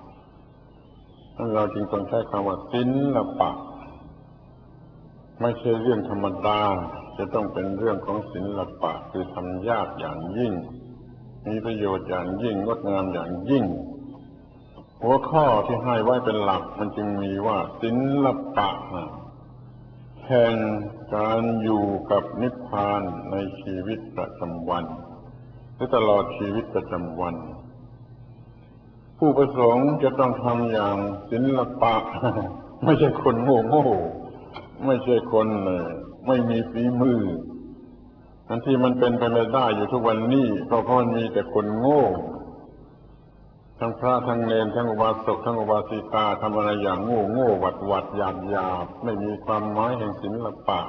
เราจึงต้องใช้คำว่าศิลปะไม่ใช่เรื่องธรรมดาจะต้องเป็นเรื่องของศิลปะคือทำยากอย่างยิ่งมีประโยชน์อย่างยิ่งงดงามอย่างยิ่งหัวข้อที่ให้ไว้เป็นหลักมันจึงมีว่าศิลปะแห่งการอยู่กับนิพพานในชีวิตประจำวันหรือตลอดชีวิตประจำวันผู้ประสงค์จะต้องทำอย่างศิลปะ ไม่ใช่คนโง่โง่ไม่ใช่คนไม่มีฝีมืออันที่มันเป็นไปไม่ได้อยู่ทุกวันนี้ก็เพราะมันมีแต่คนโง่ทั้งพระทั้งเณรทั้งอุบาสกทั้งอุบาสิกาทำอะไรอย่างโง่โง่หวัดหวัดหยาบหยาบไม่มีความหมายแห่งศิลปะ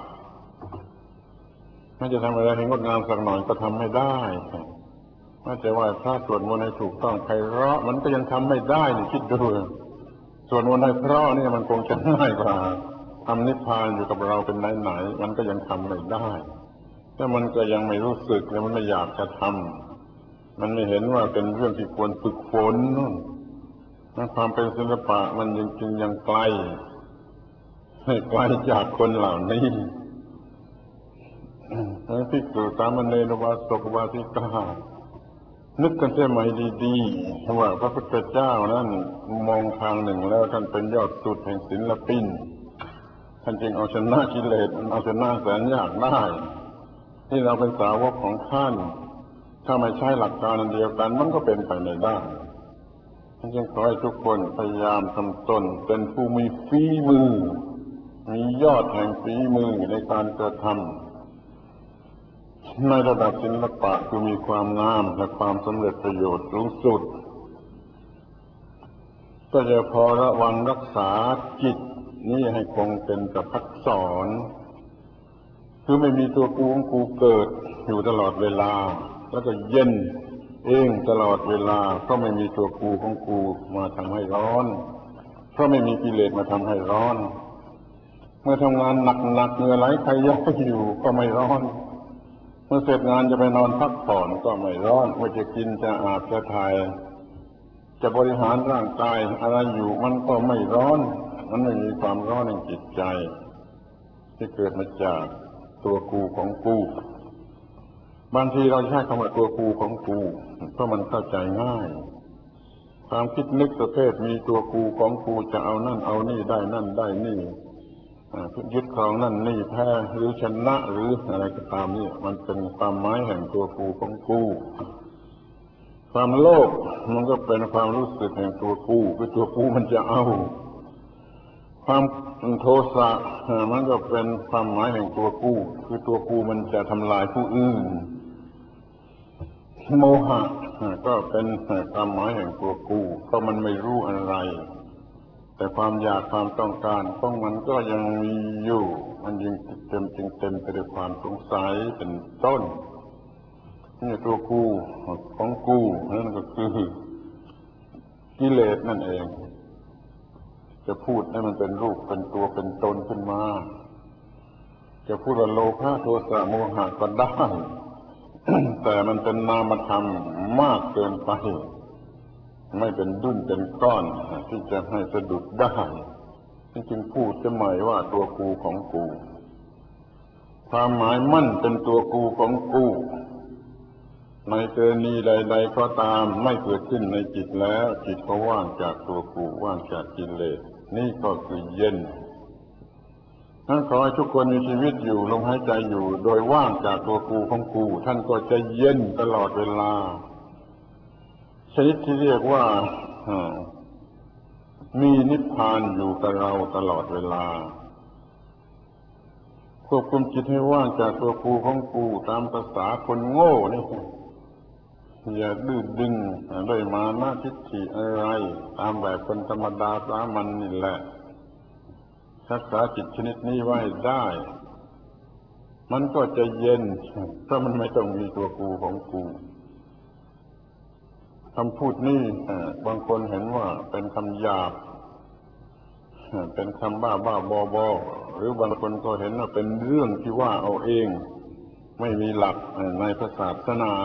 ไม่จะทำอะไรให้งดงามสักหน่อยก็ทำไม่ได้ไม่ใช่ว่าพระสวดมนต์ให้ถูกต้องไพเราะมันก็ยังทำไม่ได้นี่คิดดูสวดมนต์ให้เพราะนี่มันคงจะง่ายกว่าทำนิพพานอยู่กับเราเป็นไหนๆมันก็ยังทำไม่ได้แต่มันก็ยังไม่รู้สึกและมันไม่อยากจะทำมันไม่เห็นว่าเป็นเรื่องที่ควรฝึกฝนนั่นความเป็นศิลปะมันยังจึงยังไกลให้ไกลจากคนเหล่านี้ทั้งภิกษุสามเณรอุบาสกอุบาสิกานึกกันเสียใหม่ดีๆว่าพระพุทธเจ้านั้นมองทางหนึ่งแล้วท่านเป็นยอดสุดแห่งศิลปินท่านจึงเอาชนะกิเลสเอาชนะแสนยากได้ที่เราเป็นสาวกของท่านถ้าไม่ใช้หลักการอันเดียวกันมันก็เป็นไปไม่ได้ท่านจึงขอให้ทุกคนพยายามทำตนเป็นผู้มีฝีมือมียอดแห่งฝีมือในการกระทำในระดับศิลปะคือมีความงามและความสำเร็จประโยชน์สูงสุดก็จะพอระวังรักษาจิตนี่ให้คงเป็นประภัสสรคือไม่มีตัวกูของกูเกิดอยู่ตลอดเวลาแล้วก็เย็นเองตลอดเวลาเพราะไม่มีตัวกูของกูมาทำให้ร้อนเพราะไม่มีกิเลสมาทำให้ร้อนเมื่อทำงานหนักๆเหงื่อไหลใครย้อยอยู่ก็ไม่ร้อนเมื่อเสร็จงานจะไปนอนพักผ่อนก็ไม่ร้อนเมื่อจะกินจะอาบจะถ่ายจะบริหารร่างกายอะไรอยู่มันก็ไม่ร้อนมันไม่มีความร้อนในจิตใจที่เกิดมาจากตัวกูของกูบางทีเราใช้คำว่าตัวกูของกูเพราะมันเข้าใจง่ายความคิดนึกประเภทมีตัวกูของกูจะเอานั่นเอานี่ได้นั่นได้นี่ยึดครองนั่นนี่แพ้หรือชนะหรืออะไรก็ตามนี่มันเป็นความหมายแห่งตัวกูของกูความโลภมันก็เป็นความรู้สึกแห่งตัวกูคือตัวกูมันจะเอาความโทสะมันก็เป็นความหมายแห่งตัวกูคือตัวกูมันจะทำลายผู้อื่นโมหะก็เป็นความหมายแห่งตัวกูเพราะมันไม่รู้อะไรแต่ความอยากความต้องการของมันก็ยังมีอยู่มันยังเต็มจึงเต็มไปด้วยความสงสัยเป็นต้นนี่ตัวกูของกูนั่นก็คือกิเลสนั่นเองจะพูดให้มันเป็นรูปเป็นตัวเป็นตนขึ้นมาจะพูดว่าโลภะโทสะโมหะก็ได้ แต่มันเป็นนามธรรมมากเกินไปไม่เป็นดุ้นเป็นก้อนที่จะให้สะดุดได้จึงพูดจะหมายว่าตัวกูของกูความหมายมั่นเป็นตัวกูของกูในกรณีใดๆก็ตามไม่เกิดขึ้นในจิตแล้วจิตก็ว่างจากตัวกูว่างจากกิเลสนี่ก็คือเย็นท่านขอให้ทุกคนมีชีวิตอยู่ลมหายใจอยู่โดยว่างจากตัวกูของกูท่านก็จะเย็นตลอดเวลาชนิดที่เรียกว่ามีนิพพานอยู่กับเราตลอดเวลาควบคุมจิตให้ว่างจากตัวกูของกูตามภาษาคนโง่นี่อย่าดื้อดึงด้วยมานะทิฏฐิอะไรตามแบบคนธรรมดาสามัญนี่แหละรักษาจิตชนิดนี้ไว้ได้มันก็จะเย็นเพราะมันไม่ต้องมีตัวกูของกูคำพูดนี้บางคนเห็นว่าเป็นคำหยาบเป็นคำบ้าบ้าบอบอหรือบางคนก็เห็นว่าเป็นเรื่องที่ว่าเอาเองไม่มีหลักในพระศาสนา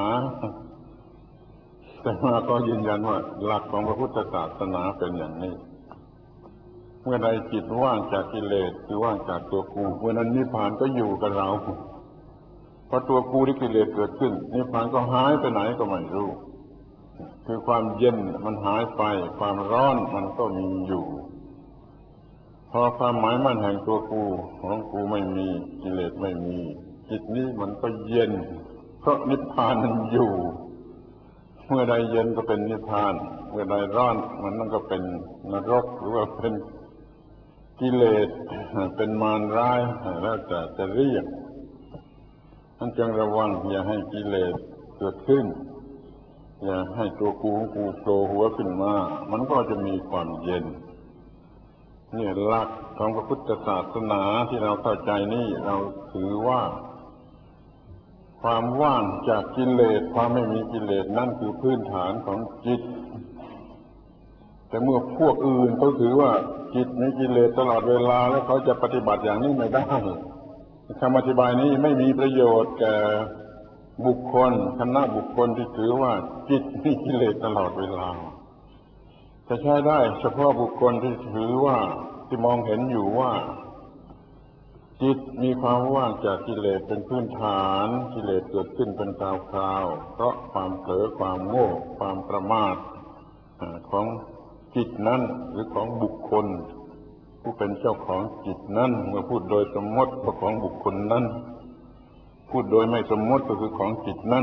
แต่มาก็ยืนยันว่าหลักของพระพุทธศาสนาเป็นอย่างนี้เมื่อใดจิตว่างจากกิเลสคือว่างจากตัวกูเมื่อนั้นนิพพานก็อยู่กับเราพอตัวกูที่กิเลสเกิดขึ้นนิพพานก็หายไปไหนก็ไม่รู้คือความเย็นมันหายไปความร้อนมันก็มีอยู่พอความหมายมั่นแห่งตัวกูของกูไม่มีกิเลสไม่มีจิตนี้มันก็เย็นเพราะนิพพานมันอยู่เมื่อใดเย็นก็เป็นนิพพานเมื่อใดร้อนมันนั่นก็เป็นนรกหรือว่าเป็นกิเลสเป็นมารร้ายแล้วแต่จะเรียกท่านจงระวังอย่าให้กิเลสเกิดขึ้นอย่าให้ตัวกูของกูโผล่หัวขึ้นมามันก็จะมีความเย็นนี่หลักของพระพุทธศาสนาที่เราเข้าใจนี่เราถือว่าความว่างจากกิเลสความไม่มีกิเลสนั่นคือพื้นฐานของจิตแต่เมื่อพวกอื่นเขาถือว่าจิตมีกิเลสตลอดเวลาแล้วเขาจะปฏิบัติอย่างนี้ไม่ได้คำอธิบายนี้ไม่มีประโยชน์แก่บุคคลคณะบุคคลที่ถือว่าจิตมีกิเลสตลอดเวลาจะใช้ได้เฉพาะบุคคลที่ถือว่าที่มองเห็นอยู่ว่าจิตมีความว่างจากกิเลสเป็นพื้นฐานกิเลสเกิดขึ้นเป็นคราวๆเพราะความเผลอความโง่ความประมาทของจิตนั้นหรือของบุคคลผู้เป็นเจ้าของจิตนั้นเมื่อพูดโดยสมมติก็ของบุคคลนั้นพูดโดยไม่สมมติก็คือของจิตนั้น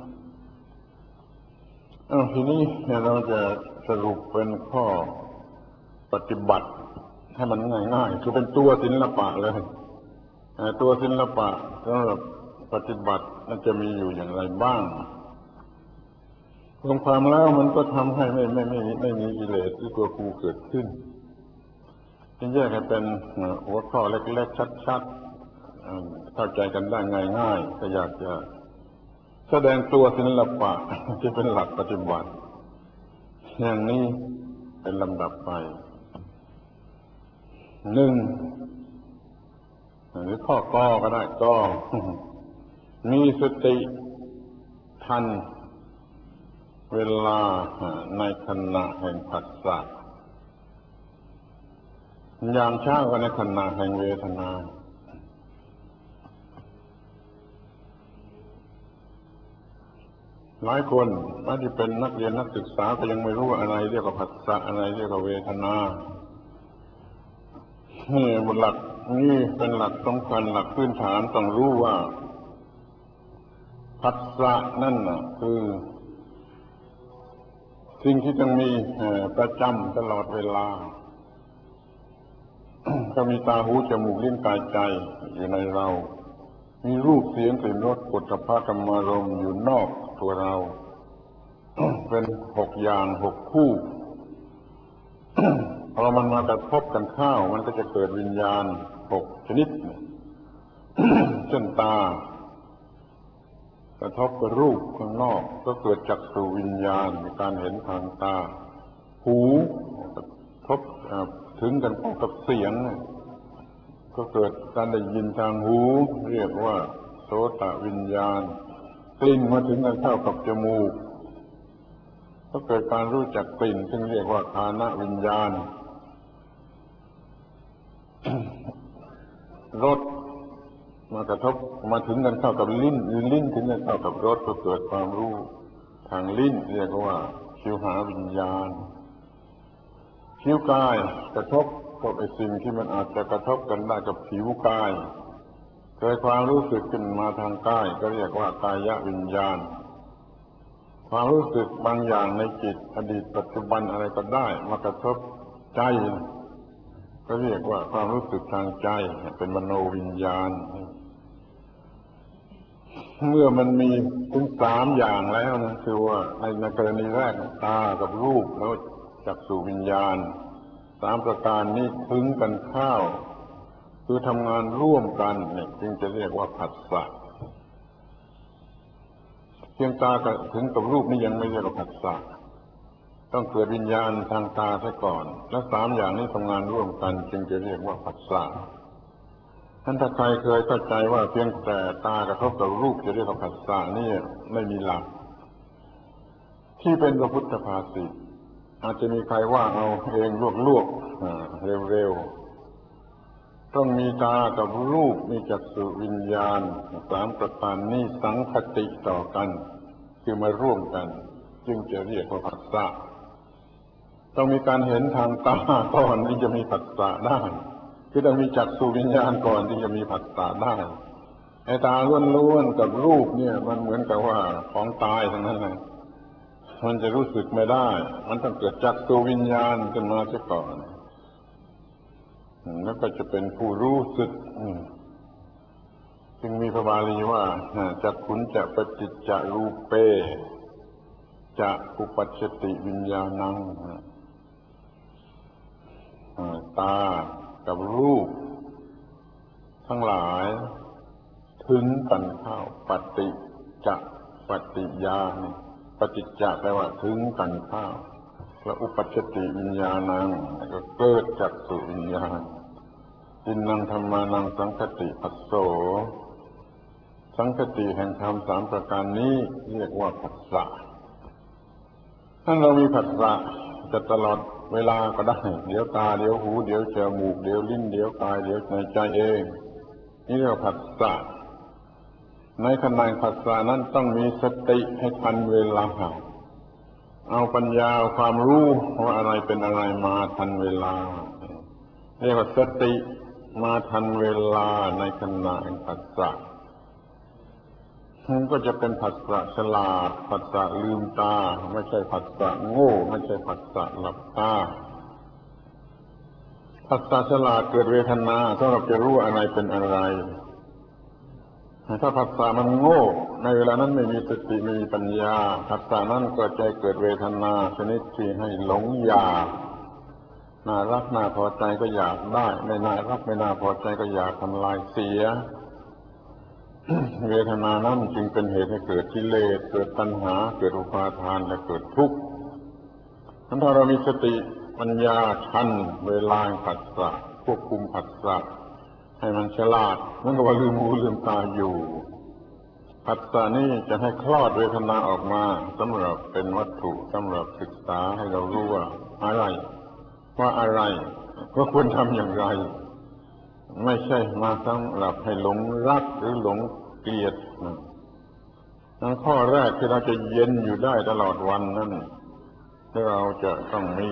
อ้าวทีนี้เราจะสรุปเป็นข้อปฏิบัติให้มันง่ายๆคือเป็นตัวศิลปะเลยตัวศิลปะสำหรับปฏิบัติมันจะมีอยู่อย่างไรบ้างรวมความแล้วมันก็ทำให้ไม่ไม่ไม่ไม่มีกิเลสที่ตัวกูเกิดขึ้นจึงแยกให้เป็นหัวข้อเล็กๆชัดๆเข้าใจกันได้ง่ายๆก็อยากจะแสดงตัวศิลปะที่เป็นหลักปฏิบัติอย่างนี้เป็นลำดับไปหนึ่งหรือข้อกอก็ได้ก็มีสติทันเวลาในขณะแห่งผัสสะอย่างช้าก็ในขณะแห่งเวทนาหลายคนแม้ที่เป็นนักเรียนนักศึกษาก็ยังไม่รู้ว่าอะไรเรียกว่าผัสสะอะไรเรียกว่าเวทนานี่บนหลักนี่เป็นหลักสำคัญหลักพื้นฐานต้องรู้ว่าผัสสะนั่นน่ะคือคสิ่งที่ต้องมีประจำตลอดเวลาก็มีตาหูจมูกลิ้นกายใจอยู่ในเรามีรูปเสียงกลิ่นรสโผฏฐัพพะธรรมารมณ์อยู่นอกตัวเรา เป็นหกอย่างหกคู่ พอมันมากระทบกันเข้ามันก็จะเกิดวิญญาณหกชนิด เช่นตากระทบกับรูปข้างนอกก็เกิดจักษุวิญญาณในการเห็นทางตาหูกระทบถึงกันกับเสียงก็เกิดการได้ยินทางหูเรียกว่าโสตวิญญาณกลิ่นมาถึงกันเข้ากับจมูกก็เกิดการรู้จักกลิ่นซึ่งเรียกว่าฆานวิญญาณรสมากระทบมาถึงกันเข้ากับลิ้นหรือลิ้นถึงกันเข้ากับรสก็เกิดความรู้ทางลิ้นเรียกว่าชิวหาวิญญาณผิวกายกระทบกับไอ้สิ่งที่มันอาจจะกระทบกันได้กับผิวกายเกิดความรู้สึกขึ้นมาทางกายก็เรียกว่ากายวิญญาณความรู้สึกบางอย่างในจิตอดีตปัจจุบันอะไรก็ได้มากระทบใจก็เรียกว่าความรู้สึกทางใจเป็นมโนวิญญาณเมื่อมันมีถึงสามอย่างแล้วนะคือว่าในกรณีแรกตากับรูปแล้วจักษุวิญญาณสามประการนี้ถึงกันเข้าคือทำงานร่วมกันเนี่ยจึงจะเรียกว่าผัสสะเพียงตากับถึงกับรูปนี่ยังไม่เรียกว่าผัสสะต้องเกิดวิญญาณทางตาซะก่อนแล้วสามอย่างนี้ทำงานร่วมกันจึงจะเรียกว่าผัสสะท่านถ้าใครเคยเข้าใจว่าเพียงแต่ตากระทบกับรูปจะเรียกว่าผัสสะนี่ไม่มีหลักที่เป็นพระพุทธภาษิตอาจจะมีใครว่าเอาเองลวกๆเร็วๆต้องมีตากับรูปมีจักษุวิญญาณสามประการนี้สังคติต่อกันคือมาร่วมกันจึงจะเรียกว่าผัสสะต้องมีการเห็นทางตาก่อนที่จะมีผัสสะได้คือต้องมีจักษุวิญญาณก่อนที่จะมีผัสสะได้ไอ้ตาล้วนๆกับรูปเนี่ยมันเหมือนกับว่าของตายทั้งนั้นเลยมันจะรู้สึกไม่ได้มันต้องเกิดจักษุวิญญาณขึ้นมาซะก่อนแล้วก็จะเป็นผู้รู้สึกจึงมีพระบาลีว่าจักขุนจะปฏิจจารูเปจะอุปัชชติวิญญาณังตากับรูปทั้งหลายถึงกันเข้าปฏิจจปฏิญาณปฏิจจแปลว่าถึงกันเข้าแล้วอุปัชชติวิญญาณังก็เกิดจักษุวิญญาณจินนังธรรมานังสังคติภัสโสสังคติแห่งธรรมสามประการนี้เรียกว่าผัสสะถ้าเรามีผัสสะจะตลอดเวลาก็ได้เดี๋ยวตาเดี๋ยวหูเดี๋ยวจมูกเดี๋ยวลิ้นเดี๋ยวกายเดี๋ยวในใจเองนี่เรียกว่าผัสสะในขณะผัสสะนั้นต้องมีสติให้ทันเวลาเอาปัญญาความรู้ว่าอะไรเป็นอะไรมาทันเวลาเรียกว่าสติมาทันเวลาในขณะผัสสะมันก็จะเป็นผัสสะฉลาดผัสสะลืมตาไม่ใช่ผัสสะโง่ไม่ใช่ผัสสะหลับตาผัสสะฉลาดเกิดเวทนาสำหรับจะรู้อะไรเป็นอะไรถ้าผัสสะมันโง่ในเวลานั้นไม่มีสติไม่มีปัญญาผัสสะนั้นก็จะเกิดเวทนาชนิดที่ให้หลงอยากน่ารักน่าพอใจก็อยากได้ไม่น่ารักไม่น่าพอใจก็อยากทำลายเสียเวทนานั้นจึงเป็นเหตุให้เกิดกิเลสเกิดตัณหาเกิดอุปาทานและเกิดทุกข์ถ้าเรามีสติปัญญาทันเวลาผัสสะควบคุมผัสสะให้มันฉลาดนั่นก็ว่าลืมหูลืมตาอยู่ผัสสะนี้จะให้คลอดเวทนาออกมาสำหรับเป็นวัตถุสำหรับศึกษาให้เรารู้ว่าอะไรว่าอะไรว่าควรทำอย่างไรไม่ใช่มาสำหรับให้หลงรักหรือหลงเกลียดนั่นข้อแรกที่เราจะเย็นอยู่ได้ตลอดวันนั้นเราจะต้องมี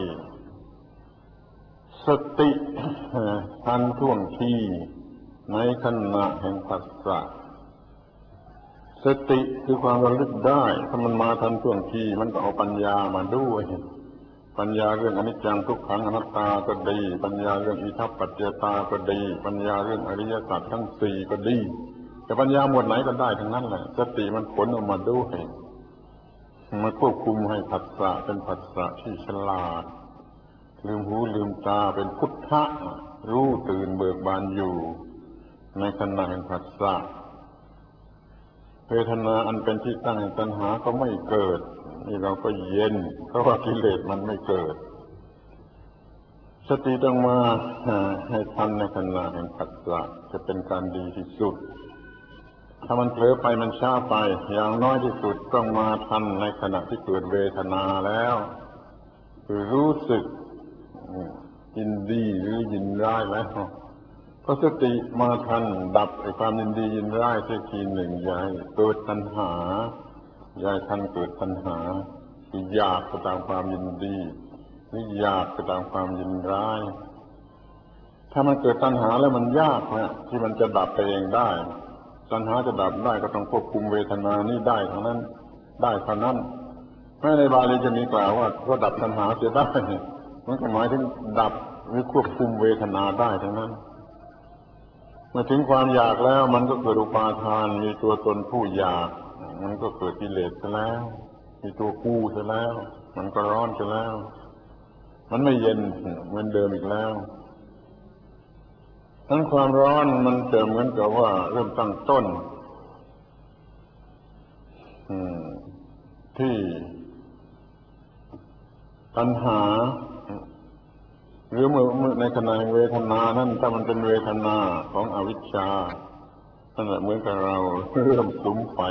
สติทันท่วงทีในขณะแห่งผัสสะสติคือความระลึกได้ถ้ามันมาทันท่วงทีมันก็เอาปัญญามาด้วยปัญญาเรื่องอนิจจังทุกขังอนัตตาก็ดีปัญญาเรื่องอิทัปปัจจตาก็ดีปัญญาเรื่องอริยสัจทั้งสี่ก็ดีแต่ปัญญาหมวดไหนก็ได้ทั้งนั้นแหละสติมันผลออกมาด้วยมันควบคุมให้ผัสสะเป็นผัสสะที่ฉลาดลืมหูลืมตาเป็นพุทธะรู้ตื่นเบิกบานอยู่ในขณะแห่งผัสสะเวทนาอันเป็นที่ตั้งแห่งตัณหาก็ไม่เกิดนี่เราก็เย็นเพราะว่ากิเลสมันไม่เกิดสติต้องมาให้ทันในขณะแห่งผัสสะจะเป็นการดีที่สุดถ้ามันเผลอไปมันช้าไปอย่างน้อยที่สุดต้องมาทันในขณะที่เกิดเวทนาแล้วคือรู้สึกยินดีหรือยินร้ายแล้วพอสติมาทันดับไอ้ความยินดียินร้ายสักทีหนึ่งอย่าให้เกิดตัณหาอย่าให้ทันเกิดตัณหาคืออยากไปตามความยินดีหรืออยากไปตามความยินร้ายถ้ามันเกิดตัณหาแล้วมันยากนะที่มันจะดับไปเองได้ตัณหาจะดับได้ก็ต้องควบคุมเวทนานี้ได้เท่านั้นได้เท่านั้นแม้ในบาลีจะมีกล่าวว่าก็ดับตัณหาเสียได้มันก็หมายถึงดับหรือควบคุมเวทนาได้ทั้งนั้นเมื่อถึงความอยากแล้วมันก็เกิดอุปาทานมีตัวตนผู้อยากมันก็เกิดกิเลสซะแล้วมีตัวกู้ซะแล้วมันก็ร้อนซะแล้วมันไม่เย็นเหมือนเดิมอีกแล้วทั้งความร้อนมันจะเหมือนกับว่าเริ่มตั้งต้นที่ตัณหาหรือเมื่อในขณะเวทนานั้นถ้ามันเป็นเวทนาของอวิชชานั่นแหละเหมือนกับเราเริ่มสุมไฟ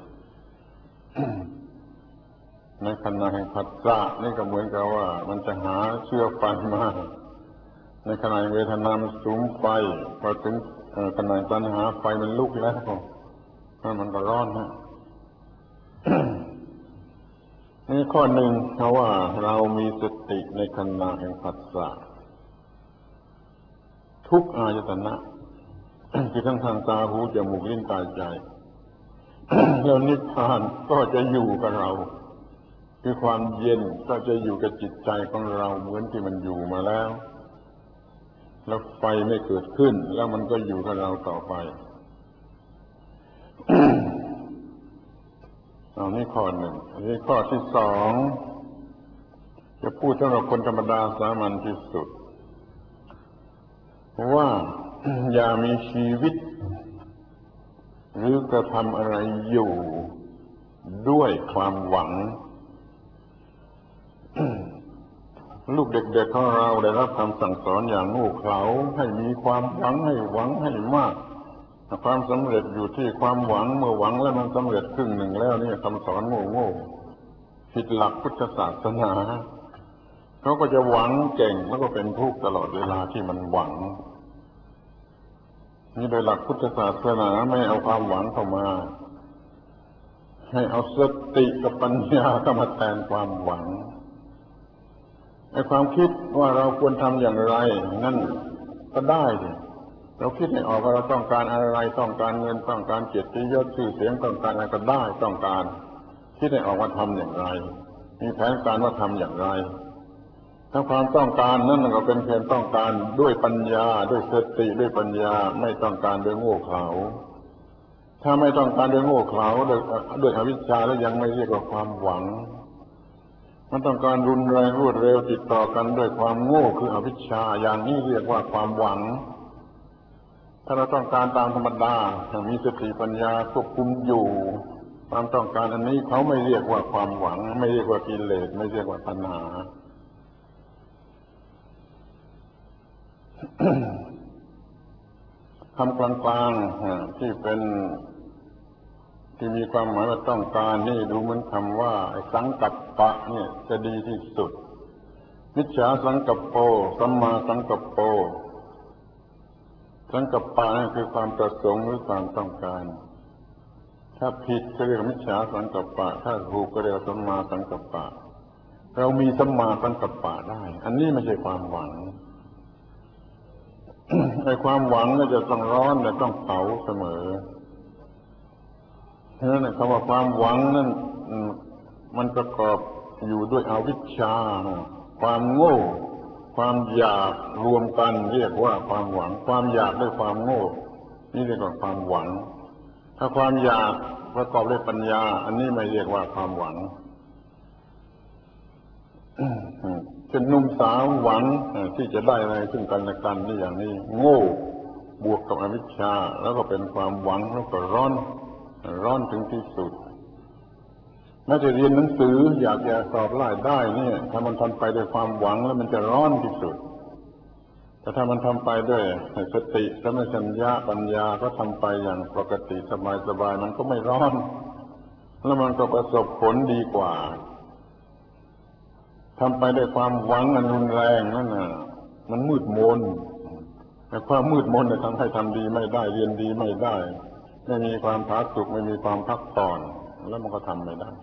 ในขณะแห่งผัสสะนี่ก็เหมือนกับว่ามันจะหาเชื้อไฟมาในขณะเวทนามันสุมไฟพอถึงขณะตัณหาไฟมันลุกแล้วมันก็ร้อนนะนี่ข้อหนึ่งเพราะว่าเรามีสติในขณะแห่งผัสสะทุกอายตนะคือทั้งทางตาหูจมูกลิ้นกายใจแล้วนิพพานก็จะอยู่กับเราคือความเย็นก็จะอยู่กับจิตใจของเราเหมือนที่มันอยู่มาแล้วแล้วไฟไม่เกิดขึ้นแล้วมันก็อยู่กับเราต่อไปเอานี่ข้อหนึ่งนี่ข้อที่สองจะพูดสำหรับคนธรรมดาสามัญที่สุดว่าอย่ามีชีวิตหรือกระทำอะไรอยู่ด้วยความหวังลูกเด็กๆของเราได้รับคำสั่งสอนอย่างโง่เขลาให้มีความหวังให้หวังให้มากความสำเร็จอยู่ที่ความหวังเมื่อหวังแล้วมันสำเร็จครึ่งหนึ่งแล้วนี่คำสอนโง่ๆผิดหลักพุทธศาสนาเขาก็จะหวังเก่งแล้วก็เป็นทุกข์ตลอดเวลาที่มันหวังนี่โดยหลักพุทธศาสนาไม่เอาความหวังเข้ามาให้เอาสติกับปัญญาเข้ามาแทนความหวังไอ้ความคิดว่าเราควรทำอย่างไรนั่นก็ได้ดิเราคิดให้ออกว่าเราต้องการอะไรต้องการเงินต้องการเกียรติยศชื่อเสียงต้องการอะไรก็ได้ต้องการคิดให้ออกว่าทำอย่างไรมีแผนการว่าทำอย่างไรถ้าความต้องการนั่นก็เป็นเพียงต้องการด้วยปัญญาด้วยสติด้วยปัญญาไม่ต้องการด้วยโง่เขลาถ้าไม่ต้องการด้วยโง่เขลาด้วยด้วยอวิชชาแล้วยังไม่เรียกว่าความหวังมันต้องการรุนแรงรวดเร็วติดต่อกันด้วยความโง่คืออวิชชาอย่างนี้เรียกว่าความหวังถ้าเราต้องการตามธรรมดามีสติปัญญาควบคุมอยู่ความต้องการอันนี้เขาไม่เรียกว่าความหวังไม่เรียกว่ากิเลสไม่เรียกว่าตัณหาคำกลางๆที่เป็นที่มีความหมายว่าต้องการนี่ดูเหมือนคำว่าสังกัปปะเนี่ยจะดีที่สุดมิจฉาสังกัปโปสัมมาสังกัปโปสังกัปปะนั่นคือความประสงค์หรือความต้องการถ้าผิดก็เรียกมิจฉาสังกัปปะถ้าถูกก็เรียกสัมมาสังกัปปะเรามีสัมมาสังกัปปะได้อันนี้ไม่ใช่ความหวังไอ้ความหวังก็จะต้องร้อนและต้องเผาเสมอนั่นคำว่าความหวังนั่นมันประกอบอยู่ด้วยอวิชชาความโง่ความอยากรวมกันเรียกว่าความหวังความอยากด้วยความโง่นี่เรียกว่าความหวังถ้าความอยากประกอบด้วยปัญญาอันนี้ไม่เรียกว่าความหวังเป็นหนุ่มสาวหวังที่จะได้อะไรซึ่งกันและกันนี่อย่างนี้โง่บวกกับอวิชชาแล้วก็เป็นความหวังแล้วก็ร้อนร้อนถึงที่สุดแม้จะเรียนหนังสืออยากจะสอบไล่ได้เนี่ยถ้ามันทำไปด้วยความหวังแล้วมันจะร้อนที่สุดแต่ถ้ามันทำไปด้วยสติสัมปชัญญะปัญญาก็ทำไปอย่างปกติสบายๆมันก็ไม่ร้อนแล้วมันก็ประสบผลดีกว่าทำไปด้วยความหวังอันรุนแรงนั่นน่ะมันมืดมนแต่ความมืดมนเนี่ยทำให้ทำดีไม่ได้เรียนดีไม่ได้ไม่มีความผาสุกไม่มีความพักผ่อนแล้วมันก็ทำไม่ได้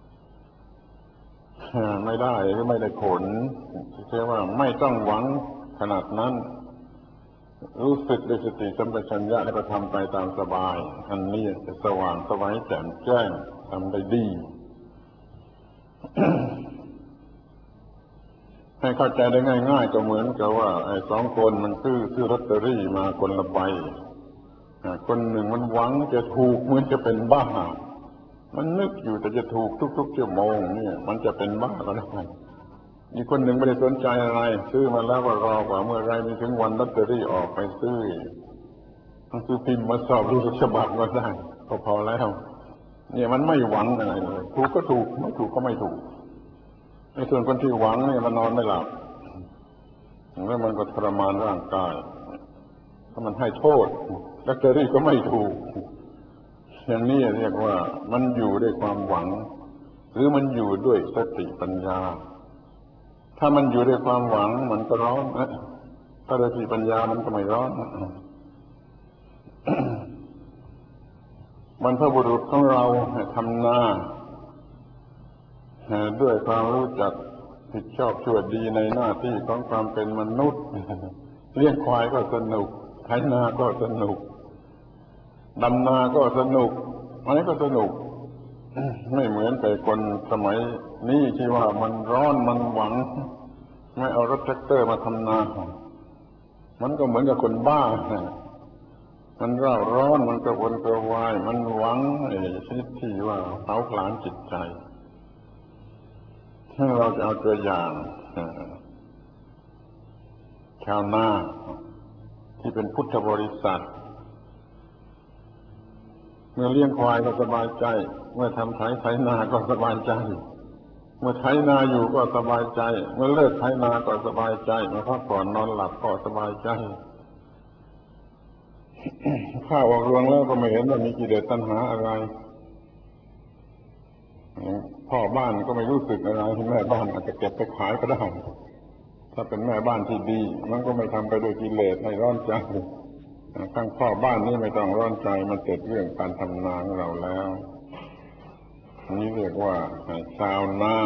ไม่ได้หรือไม่ได้ผลเชื่อว่าไม่ต้องหวังขนาดนั้นรู้สึกด้วยสติสัมปชัญญะแล้วก็ทำไปตามสบายอันนี้จะสว่างสวัยแจ่มแจ้งทำได้ดี ให้เข้าใจได้ง่ายๆก็เหมือนกับว่าไอ้สองคนมันซื้อซื้อลอตเตอรี่มาคนละใบคนหนึ่งมันหวังจะถูกเหมือนจะเป็นบ้ามันนึกอยู่แต่จะถูกทุกๆชั่วโมงเนี่ยมันจะเป็นบ้าก็ได้อีกคนหนึ่งไม่ได้สนใจอะไรซื้อมาแล้วก็รอกว่าเมื่อไรมีถึงวันลอตเตอรี่ออกไปซื้อต้องซื้อพิมพ์มาสอบดูฉบับก็ได้ก็พอแล้วเนี่ยมันไม่หวังอะไรเลยถูกก็ถูกไม่ถูกก็ไม่ถูกในส่วนคนที่หวังเนี่ยมันนอนไม่หลับแล้วมันก็ทรมานร่างกายถ้ามันให้โทษลอตเตอรี่ก็ไม่ถูกอย่างนี้เรียกว่ามันอยู่ด้วยความหวังหรือมันอยู่ด้วยสติปัญญาถ้ามันอยู่ด้วยความหวังมันก็ร้อนนะถ้าด้วยสติปัญญามันก็ไม่ร้อนบรรพบุรุษของเราทำนาด้วยความรู้จักผิดชอบชั่วดีในหน้าที่ของความเป็นมนุษย์เลี้ยงควายก็สนุกไถนาก็สนุกดำนาก็สนุกอะไรก็สนุกไม่เหมือนแต่คนสมัยนี้ที่ว่ามันร้อนมันหวังไม่เอารถแท็กเตอร์มาทำนามันก็เหมือนกับคนบ้ามันร้อนร้อนมันกระวนกระวายมันหวังไอ้ชนิดที่ว่าเผาผลาญจิตใจถ้าเราจะเอาตัวอย่างชาวนาที่เป็นพุทธบริษัทเมื่อเลี้ยงควายก็สบายใจเมื่อทำไถไถนาก็สบายใจเมื่อไถนาอยู่ก็สบายใจเมื่อเลิกไถนาก็สบายใจเมื่อพักผ่อนนอนหลับก็สบายใจข้าวออกรวงแล้วก็ไม่เห็นว่ามีกิเลสตัณหาอะไรพ่อบ้านก็ไม่รู้สึกอะไรแม่บ้านอาจจะเก็บไปขายก็ได้ถ้าเป็นแม่บ้านที่ดีมันก็ไม่ทำไปด้วยกิเลสให้ร้อนใจข้างพ่อบ้านนี่ไม่ต้องร้อนใจมันเกิดเรื่องการทำนาของเราแล้วนี่เรียกว่าชาวนา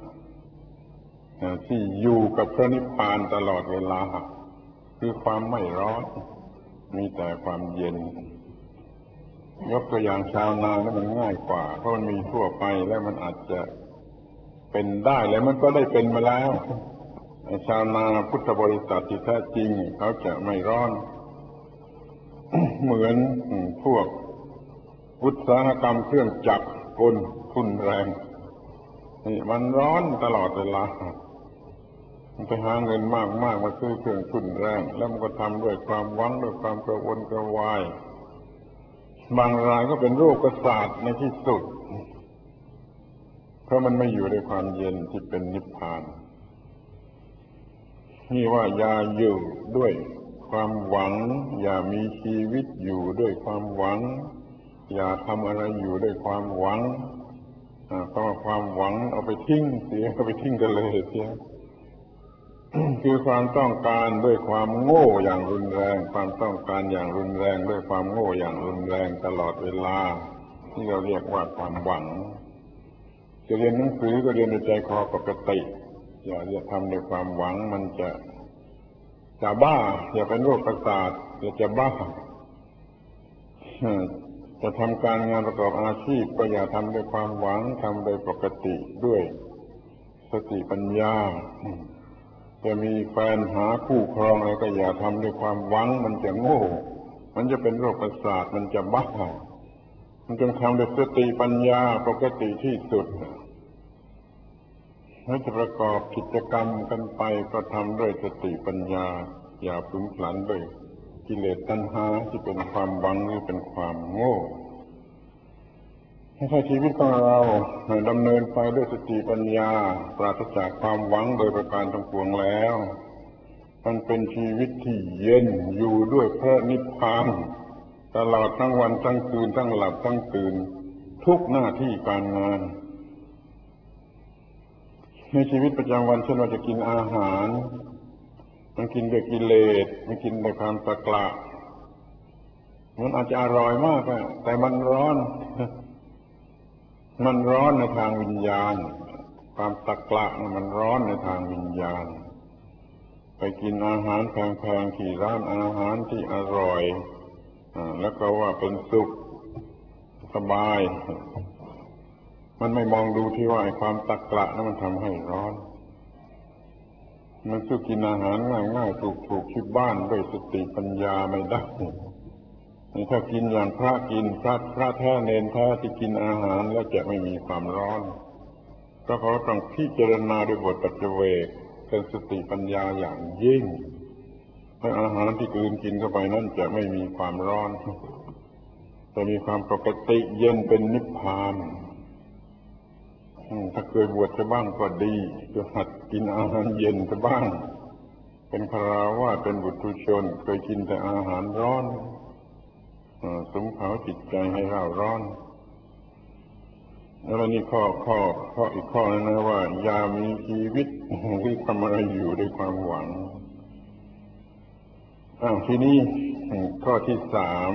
ที่อยู่กับพระนิพพานตลอดเวลาคือความไม่ร้อนมีแต่ความเย็นยกตัวอย่างชาวนาแล้วมันง่ายกว่าเพราะมันมีทั่วไปแล้วมันอาจจะเป็นได้แล้วมันก็ได้เป็นมาแล้วชาวนาพุทธบริษัทที่แท้จริงเขาจะไม่ร้อนเหมือนพวกอุตสาหกรรมเครื่องจักรกลทุนแรงนี่มันร้อนตลอดเวลามันไปหาเงินมากมากมาซื้อเครื่องทุนแรงแล้วมันก็ทำด้วยความหวังด้วยความกระวนกระวายบางรายก็เป็นโรคประสาทในที่สุดเพราะมันไม่อยู่ในความเย็นที่เป็นนิพพานนี่ว่าอย่าอยู่ด้วยความหวังอย่ามีชีวิตอยู่ด้วยความหวังอย่าทำอะไรอยู่ด้วยความหวังเพราะความหวังเอาไปทิ้งเสียเอาไปทิ้งกันเลยเสีย คือความต้องการด้วยความโง่อย่างรุนแรงความต้องการอย่างรุนแรงด้วยความโง่อย่างรุนแรงตลอดเวลาที่เราเรียกว่าความหวังจะเรียนหนังสือก็เรียนด้วยใจคอปกติอย่าจะทำด้วยความหวังมันจะจะบ้าอย่าเป็นโรคประสาทอย่าจะบ้าจะทำการงานประกอบอาชีพก็อย่าทำด้วยความหวังทำโดยปกติด้วยสติปัญญาจะมีแฟนหาคู่ครองอะไรก็อย่าทำด้วยความหวังมันจะโง่มันจะเป็นโรคประสาทมันจะบ้ามันจงทำด้วยสติปัญญาปกติที่สุดถ้าจะประกอบกิจกรรมกันไปก็ทำด้วยสติปัญญาอย่าพลุ่งพลันด้วยกิเลสตัณหาที่เป็นความหวังหรือเป็นความโง่ถ้าชีวิตของเราดำเนินไปด้วยสติปัญญาปราศจากความหวังโดยประการทั้งปวงแล้วมันเป็นชีวิตที่เย็นอยู่ด้วยพระนิพพานตลอดทั้งวันทั้งคืนทั้งหลับทั้งตื่นทุกหน้าที่การงานในชีวิตประจำวันเช่นว่าจะกินอาหารมันกินด้วยกิเลสมันกินด้วยความตะกละมันอาจจะอร่อยมากแต่มันร้อนมันร้อนในทางวิญญาณความตะกละมันร้อนในทางวิญญาณไปกินอาหารแพงๆที่ร้านอาหารที่อร่อยแล้วก็ว่าเป็นสุขสบายมันไม่มองดูที่ว่าความตะกละนั้นมันทำให้ร้อนมันสู้กินอาหารง่ายๆถูกๆที่บ้านด้วยสติปัญญาไม่ได้นี่ถ้ากินอย่างพระกินพระพระแท้เนรแท้ที่กินอาหารแล้วจะไม่มีความร้อนก็เขาต้องพิจารณาด้วยบทปัจเจเวกเป็นสติปัญญาอย่างยิ่งให้อาหารที่กลืนกินเข้าไปนั้นจะไม่มีความร้อนจะมีความปกติเย็นเป็นนิพพานถ้าเคยบวชจะบ้างก็ดีจะหัดกินอาหารเย็นจะบ้างเป็นคฤหัสถ์เป็นบุตุชนเคยกินแต่อาหารร้อนสมเผาจิตใจให้เราร้อนแล้วนี่ข้อข้อข้ออีกข้อนึงนะว่าอย่ามีชีวิตที่ทำอะไรอยู่ด้วยความหวังอ้าวทีนี้ข้อที่สาม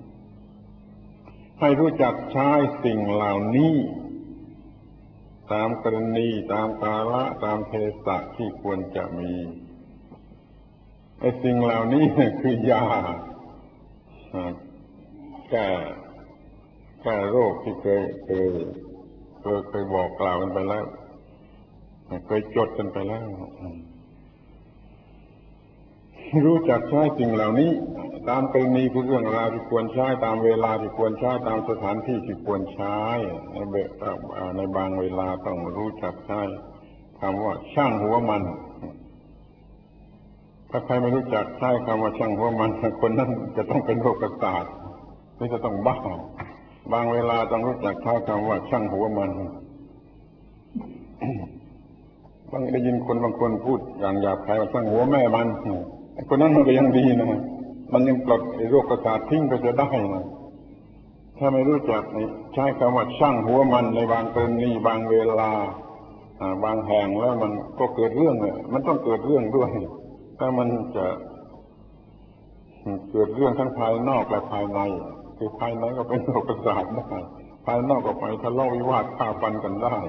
ให้รู้จักใช้สิ่งเหล่านี้ตามกรณีตามกาลตามเทศะที่ควรจะมีไอ้สิ่งเหล่านี้คือยาแก้แก้โรคที่เคยเคยเคยเคยบอกกล่าวกันไปแล้วเคยจดกันไปแล้วรู้จักใช้สิ่งเหล่านี้ตามกรณีคือเรื่องราวที่ควรใช้ตามเวลาที่ควรใช้ตามสถานที่ที่ควรใช้ในเบในบางเวลาต้องรู้จักใช้คำว่าช่างหัวมันถ้าใครไม่รู้จักใช้คำว่าช่างหัวมันคนนั้นจะต้องเป็นโรคประสาทหรือจะต้องบ้าบางเวลาต้องรู้จักใช้คำว่าช่างหัวมันบางได้ยินคนบางคนพูดอย่างหยาบคายว่าช่างหัวแม่มันไอ้คนนั้นมันก็ยังดีนะมันยังปลดไอ้โรคประสาททิ้งไปจะได้นะถ้าไม่รู้จักใช้คำว่าช่างหัวมันในบางกรณีบางเวลาบางแห่งแล้วมันก็เกิดเรื่องเลยมันต้องเกิดเรื่องด้วยถ้ามันจะเกิดเรื่องทั้งภายนอกและภายในคือภายในก็เป็นโรคประสาทได้ภายนอกก็ไปทะเลาะวิวาทฆ่าฟันกันได้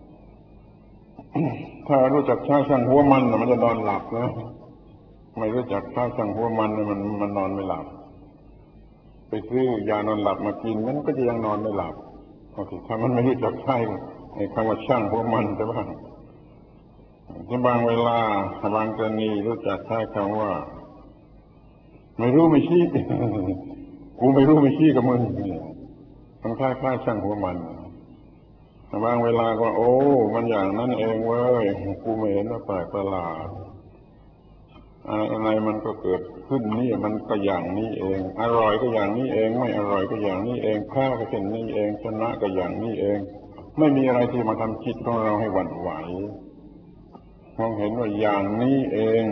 ถ้ารู้จักใช้ช่างหัวมันมันจะนอนหลับนะไม่รู้จักใช้ช่างหัวมันมันมันนอนไม่หลับไปซื้อยานอนหลับมากินมันก็จะยังนอนไม่หลับโอเคถ้ามันไม่รู้จักใช้ไอ้คำว่าช่างหัวมันจะบ้างที่บางเวลาบางกรณีรู้จักใช้คำว่าไม่รู้ไม่ชี้กูไม่รู้ไม่ชี้กับมึงมันคล้ายๆช่างหัวมันบางเวลาก็โอ้มันอย่างนั้นเองเว้ยกูไม่เห็นว่าแปลกประหลาดอะไรมันก็เกิดขึ้นนี่มันก็อย่างนี้เองอร่อยก็อย่างนี้เองไม่อร่อยก็อย่างนี้เองแพ้ก็เช่นนี้เองชนะก็อย่างนี้เองไม่มีอะไรที่มาทำจิตของเราให้หวั่นไหวมองเห็นว่าอย่างนี้เอง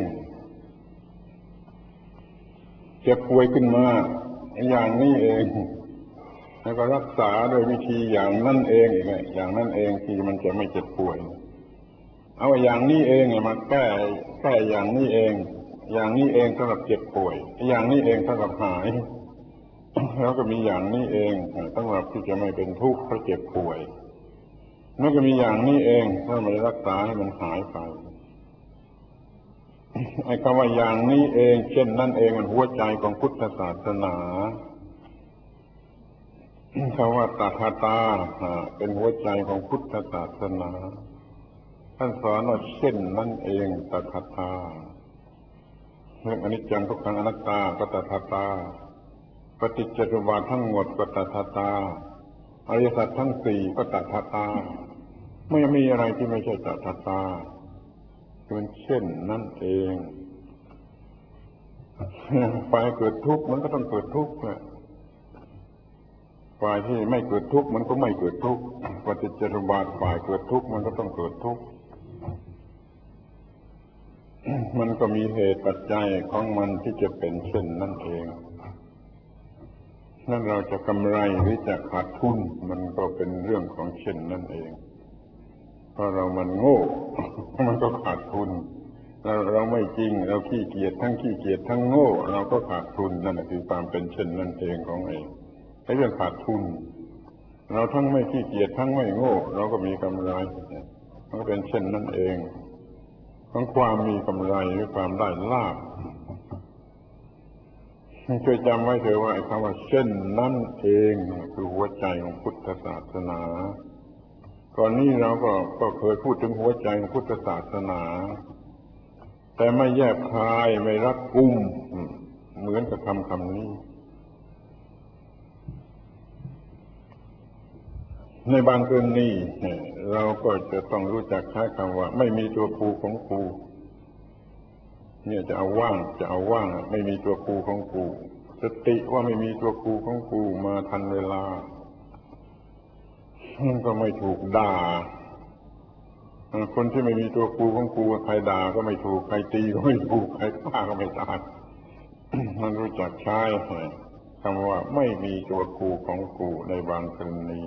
เจ็บป่วยขึ้นมาอย่างนี้เองแล้วก็รักษาโดยวิธีอย่างนั่นเองอีกอย่างนั่นเองที่มันจะไม่เจ็บป่วยเอาอย่างนี้เองมาแก้แก้อย่างนี้เองอย่างนี้เองสำหรับเจ็บป่วยอย่างนี้เองสำหรับหายแล้วก็มีอย่างนี้เองสำหรับที่จะไม่เป็นทุกข์เพราะเจ็บป่วยแล้วก็มีอย่างนี้เองถ้าไม่รักษาให้มันหายไปไอ้คำว่าอย่างนี้เองเช่นนั่นเองมันหัวใจของพุทธศาสนาคำว่าตถาตาเป็นหัวใจของพุทธศาสนาท่านสอนว่าเช่นนั่นเองตถาตาเรื่องอนิจจังทุกขังอนัตตาก็ตถาตาปฏิจจสมุปบาททั้งหมดก็ตถาตาอริยสัจทั้งสี่ก็ตถาตาไม่มีอะไรที่ไม่ใช่ตถาตาเป็นเช่นนั่นเองฝ่ายเกิดทุกข์มันก็ต้องเกิดทุกข์แหละฝ่ายที่ไม่เกิดทุกข์มันก็ไม่เกิดทุกข์ปฏิจจสมุปบาทฝ่ายเกิดทุกข์มันก็ต้องเกิดทุกข์มันก็มีเหตุปัจจัยของมันที่จะเป็นเช่นนั่นเองนั่นเราจะกำไรหรือจะขาดทุนมันก็เป็นเรื่องของเช่นนั่นเองเพราะเรามันโง่มันก็ขาดทุนเราเราไม่จริงเราขี้เกียจทั้งขี้เกียจทั้งโง่เราก็ขาดทุนนั่นคือความเป็นเช่นนั่นเองของเองไอ้เรื่องขาดทุนเราทั้งไม่ขี้เกียจทั้งไม่โง่เราก็มีกำไรมันก็เป็นเช่นนั่นเองของความมีกำไรหรือความได้ลาภช่วยจำไว้เถอะว่าไอ้คำว่าเช่นนั่นเองคือหัวใจของพุทธศาสนาก่อนนี้เราก็ก็เคยพูดถึงหัวใจของพุทธศาสนาแต่ไม่แยบคายไม่รัดกุมเหมือนกับคำคำนี้ในบางกรณีเราก็จะต้องรู้จักใช้คำว่าไม่มีตัวกูของกูเนี่ยจะเอาว่างจะเอาว่างไม่มีตัวกูของกูสติว่าไม่มีตัวกูของกูมาทันเวลามันก็ไม่ถูกด่าคนที่ไม่มีตัวกูของกูใครด่าก็ไม่ถูกใครตีก็ไม่ถูกใครฆ่าก็ไม่ตายมันรู้จักใช้คำว่าไม่มีตัวกูของกูในบางกรณี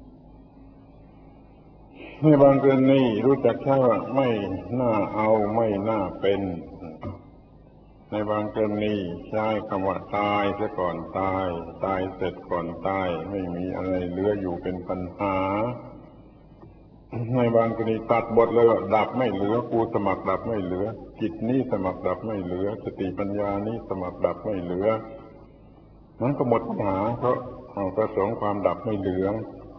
ในบางกรณีรู้จักใช้ว่าไม่น่าเอาไม่น่าเป็นในบางกรณีใช้คำว่าตายซะก่อนตายตายเสร็จก่อนตายไม่มีอะไรเหลืออยู่เป็นปัญหาในบางกรณีตัดบทเลยว่าดับไม่เหลือกูสมัครดับไม่เหลือจิตนี้สมัครดับไม่เหลือสติปัญญานี้สมัครดับไม่เหลือนั้นก็หมดปัญหาเพราะประสงค์ความดับไม่เหลือ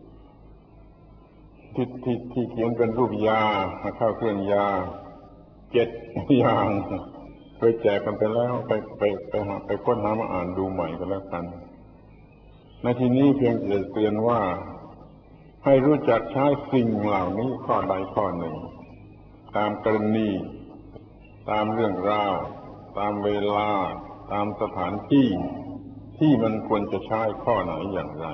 ที่ที่ที่เขียนเป็นรูปยาเข้าเครื่องยาเจ็ดอย่างเคยแจกกันไปแล้วไปไปไปหาไปค้นหามาอ่านดูใหม่กันแล้วกันในที่นี้เพียงจะเตือนว่าให้รู้จักใช้สิ่งเหล่านี้ข้อใดข้อหนึ่งตามกรณีตามเรื่องราวตามเวลาตามสถานที่ที่มันควรจะใช้ข้อไหนอย่างไร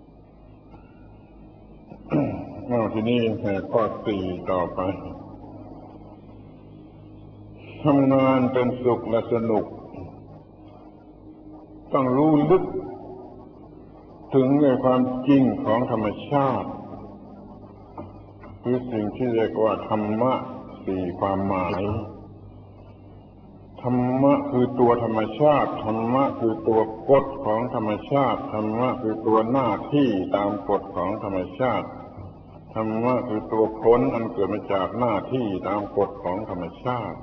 ทีนี้ข้อสี่ต่อไปทำงานเป็นสุขและสนุกต้องรู้ลึกถึงในความจริงของธรรมชาติคือสิ่งที่เรียกว่าธรรมะสี่ความหมายธรรมะคือตัวธรรมชาติธรรมะคือตัวกฎของธรรมชาติธรรมะคือตัวหน้าที่ตามกฎของธรรมชาติธรรมะคือตัวผลอันเกิดมาจากหน้าที่ตามกฎของธรรมชาติ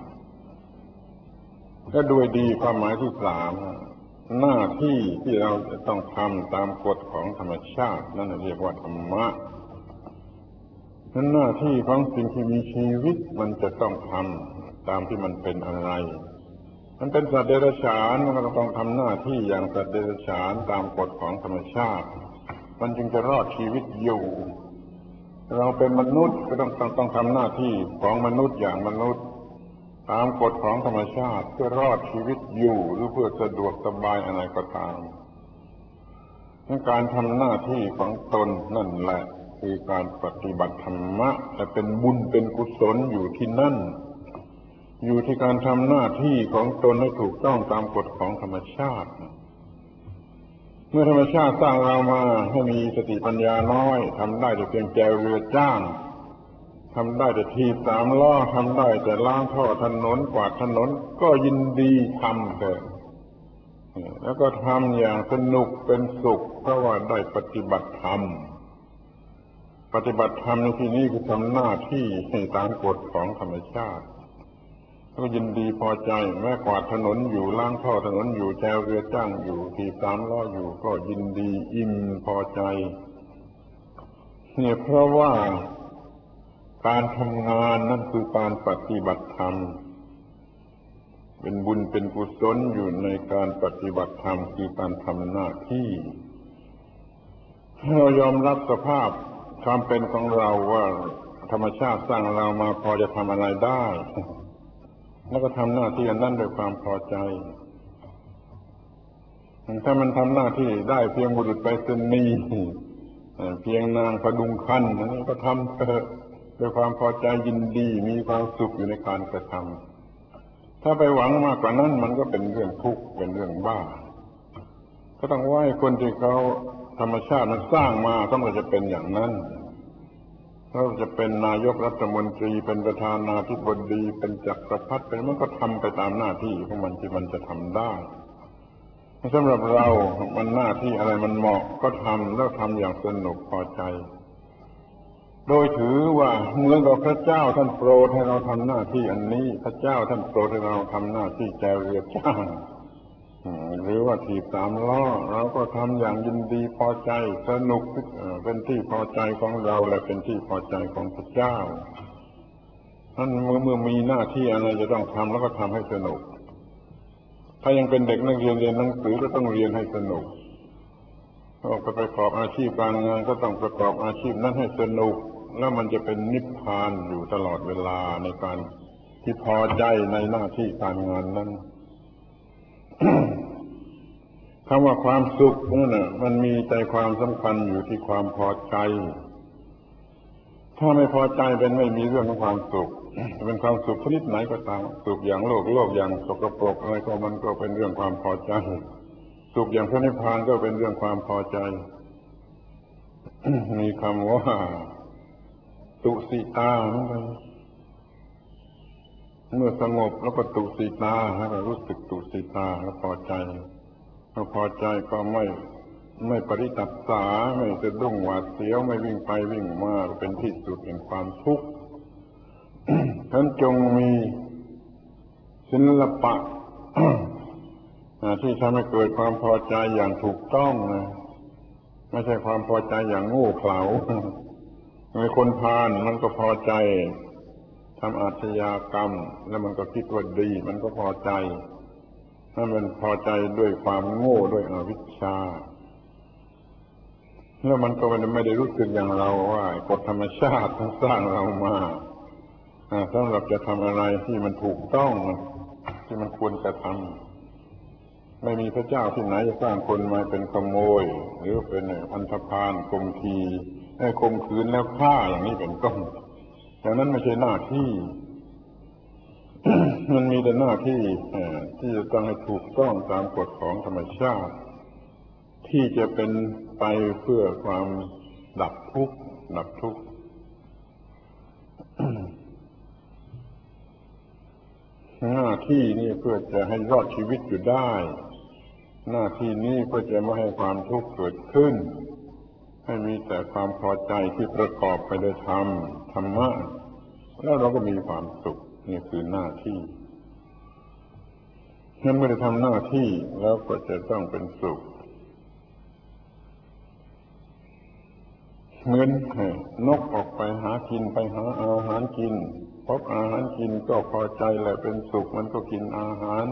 และด้วยดีความหมายที่สามหน้าที่ที่เราจะต้องทำตามกฎของธรรมชาตินั่นเรียกว่าธรรมะนั้นหน้าที่ของสิ่งที่มีชีวิตมันจะต้องทำตามที่มันเป็นอะไรมันเป็นสัตว์เดรัจฉานมันก็ต้องทำหน้าที่อย่างสัตว์เดรัจฉานตามกฎของธรรมชาติมันจึงจะรอดชีวิตอยู่เราเป็นมนุษย์ก็ต้องต้องต้องทำหน้าที่ของมนุษย์อย่างมนุษย์ตามกฎของธรรมชาติเพื่อรอดชีวิตอยู่หรือเพื่อสะดวกสบายอะไรก็ตามการทำหน้าที่ของตนนั่นแหละคือการปฏิบัติธรรมะแต่เป็นบุญเป็นกุศลอยู่ที่นั่นอยู่ที่การทำหน้าที่ของตนให้ถูกต้องตามกฎของธรรมชาติเมื่อธรรมชาติสร้างเรามาให้มีสติปัญญาน้อยทำได้แต่เพียงแจวเรือจ้างทำได้แต่ทีสามล้อทำได้แต่ล้างท่อถนนกวาดถนนก็ยินดีทำเถอะแล้วก็ทำอย่างสนุกเป็นสุขเพราะว่าได้ปฏิบัติธรรมปฏิบัติธรรมในที่นี้คือทำหน้าที่ให้ตามกฎของธรรมชาติก็ยินดีพอใจแม้กวาดถนนอยู่ล้างท่อถนนอยู่แจวเรือจ้างอยู่ขี่สามล้ออยู่ก็ยินดีอิ่มพอใจเนี่ยเพราะว่าการทำงานนั่นคือการปฏิบัติธรรมเป็นบุญเป็นกุศลอยู่ในการปฏิบัติธรรมคือการทำหน้าที่เรายอมรับสภาพความเป็นของเราว่าธรรมชาติสร้างเรามาพอจะทำอะไรได้แล้วก็ทำหน้าที่อันนั้นด้วยความพอใจถ้ามันทำหน้าที่ได้เพียงบุรุษไปรษณีย์เพียงนางพดุงคันนั้นก็ทำเถอะด้วยความพอใจยินดีมีความสุขอยู่ในการกระทำถ้าไปหวังมากกว่านั้นมันก็เป็นเรื่องทุกข์เป็นเรื่องบ้าก็ต้องว่าให้คนที่เขาธรรมชาติมันสร้างมาต้องจะเป็นอย่างนั้นเราจะเป็นนายกรัฐมนตรีเป็นประธานาธิบดีเป็นจักรพรรดิเป็นมันก็ทำไปตามหน้าที่ของมันที่มันจะทำได้สำหรับเรามันหน้าที่อะไรมันเหมาะก็ทำแล้วทำอย่างสนุกพอใจโดยถือว่าเหมือนกับพระเจ้าท่านโปรดให้เราทำหน้าที่อันนี้พระเจ้าท่านโปรดให้เราทำหน้าที่แจวเรือจ้างหรือว่าถีบสามล้อเราก็ทำอย่างยินดีพอใจสนุกเป็นที่พอใจของเราและเป็นที่พอใจของพระเจ้าท่านเมื่อเมื่อมีหน้าที่อะไรจะต้องทำแล้วก็ทำให้สนุกถ้ายังเป็นเด็กนักเรียนเรียนหนังสือก็ต้องเรียนให้สนุกพอประกอบอาชีพการงานก็ต้องประกอบอาชีพนั้นให้สนุกแล้วมันจะเป็นนิพพานอยู่ตลอดเวลาในการที่พอใจในหน้าที่การงานนั้น คำว่าความสุขนั่นน่ะมันมีใจความสำคัญอยู่ที่ความพอใจถ้าไม่พอใจเป็นไม่มีเรื่องของความสุขเป็นความสุขชนิดไหนก็ตามสุขอย่างโลกโลกอย่างสกปรกอะไรก็มันก็เป็นเรื่องความพอใจสุขอย่างพระนิพพานก็เป็นเรื่องความพอใจ มีคำว่าตุสิตาเมื่อสงบแล้วก็ตุสิตาแล้วก็รู้สึกตุสิตาแล้วพอใจพอพอใจก็ไม่ไม่ปริตัสสาไม่สะดุ้งหวาดเสียวไม่วิ่งไปวิ่งมาเป็นที่สุดแห่งความทุกข์ ท่านจงมีศิลปะ ที่ทำให้เกิดความพอใจอย่างถูกต้องนะไม่ใช่ความพอใจอย่างโง่เขลาในคนพาลมันก็พอใจทำอาชญากรรมแล้วมันก็คิดว่าดีมันก็พอใจถ้ามันพอใจด้วยความโง่ด้วยอวิชชาแล้วมันก็ไม่ได้รู้สึกอย่างเราว่ากฎธรรมชาติทั้งสร้างเรามาสำหรับจะทำอะไรที่มันถูกต้องที่มันควรจะทำไม่มีพระเจ้าที่ไหนจะสร้างคนมาเป็นขโมยหรือเป็นอันธพาลข่มขีให้ข่มขืนแล้วฆ่าอย่างนี้เป็นต้นอย่างนั้นไม่ใช่หน้าที่ มันมีแต่หน้าที่ที่จะต้องให้ถูกต้องตามกฎของธรรมชาติที่จะเป็นไปเพื่อความดับทุกข์ดับทุกข์ หน้าที่นี่เพื่อจะให้รอดชีวิตอยู่ได้หน้าที่นี้เพื่อจะไม่ให้ความทุกข์เกิดขึ้นให้มีแต่ความพอใจที่ประกอบไปด้วยธรรมธรรมะแล้วเราก็มีความสุขนี่คือหน้าที่นั้นไม่ได้ทำหน้าที่แล้วก็จะต้องเป็นสุขเหมือนนกออกไปหากินไปหาอาหารกินพบอาหารกินก็พอใจแหละเป็นสุขมันก็กินอาหาร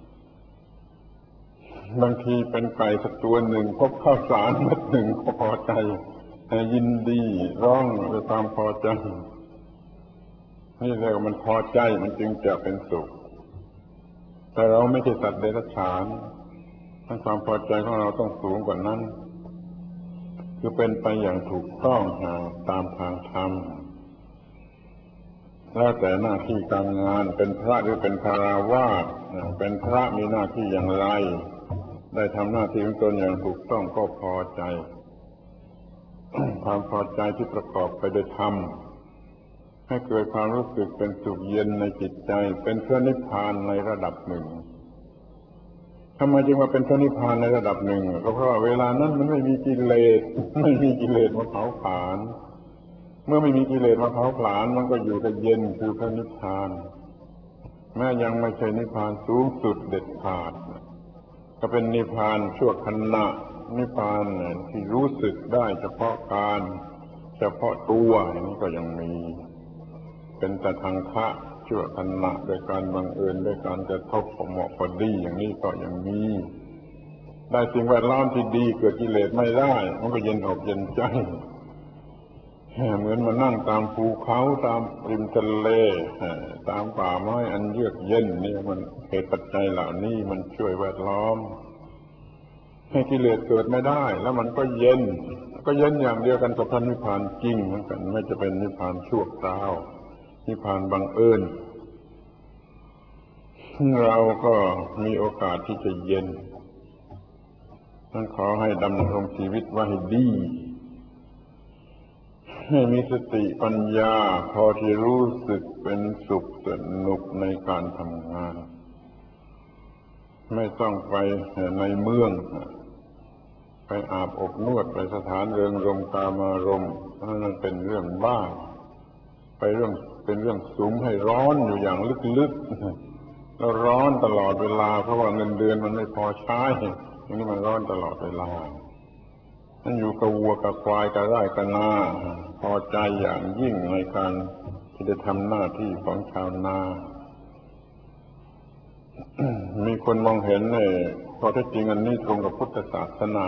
บางทีเป็นไก่สักตัวหนึ่งพบข้าวสารเม็ดหนึ่งก็พอใจยินดีร้องด้วยความพอใจนี่เรียกว่ามันพอใจมันจึงจะเป็นสุขแต่เราไม่ใช่สัตว์เดรัจฉานทั้งความพอใจของเราต้องสูงกว่านั้นคือเป็นไปอย่างถูกต้องตามทางธรรมแล้วแต่หน้าที่การงานเป็นพระหรือเป็นคฤหัสถ์เป็นพระมีหน้าที่อย่างไรได้ทำหน้าที่ของตนอย่างถูกต้องก็พอใจ ความพอใจที่ประกอบไปด้วยธรรมให้เกิดความรู้สึกเป็นสุขเย็นในจิตใจเป็นพระนิพพานในระดับหนึ่งทำไมจึงมาเป็นพระนิพพานในระดับหนึ่งก็เพราะว่าเวลานั้นมันไม่มีกิเลสไม่มีกิเลสมาเผาผลาญเมื่อไม่มีกิเลสมาเผาผลาญมันก็อยู่แต่เย็นคือพระนิพพานแม้ยังไม่ใช่นิพพานสูงสุดเด็ดขาดก็เป็นนิพพานชั่วขณะนิพพานที่รู้สึกได้เฉพาะการเฉพาะตัวอย่างนี้ก็ยังมีเป็นแต่ทางคะชั่วขณะโดยการบังเอิญด้วยการกระทบพอเหมาะพอดีอย่างนี้ก็ยังมีได้สิ่งแวดล้อมที่ดีเกิดกิเลสไม่ได้มันก็เย็นอกเย็นใจเหมือนมานั่งตามภูเขาตามริมทะเลตามป่าไม้อันเยือกเย็นนี่มันเหตุปัจจัยเหล่านี้มันช่วยแวดล้อมให้กิเลสเกิดไม่ได้แล้วมันก็เย็นก็เย็นอย่างเดียวกันกับพระนิพพานจริงเหมือนกันไม่จะเป็นนิพพานชั่วคราวนิพพานบังเอิญเราก็มีโอกาสที่จะเย็นนั้นขอให้ดำรงชีวิตไว้ให้ดีให้มีสติปัญญาพอที่รู้สึกเป็นสุขสนุกในการทำงานไม่ต้องไปในเมืองไปอาบอบนวดไปสถานเริงรมย์กามารมณ์นั่นเป็นเรื่องบ้าไปเรื่องเป็นเรื่องสุมให้ร้อนอยู่อย่างลึกๆแล้วร้อนตลอดเวลาเพราะว่าเงินเดือนมันไม่พอใช้อย่างนี้มันร้อนตลอดเวลานั่นอยู่กับวัวกับควายกับไร่กับนาพอใจอย่างยิ่งในการที่จะทำหน้าที่ของชาวนา มีคนมองเห็นเนี่ยพอแท้จริงอันนี้ตรงกับพุทธศาสนา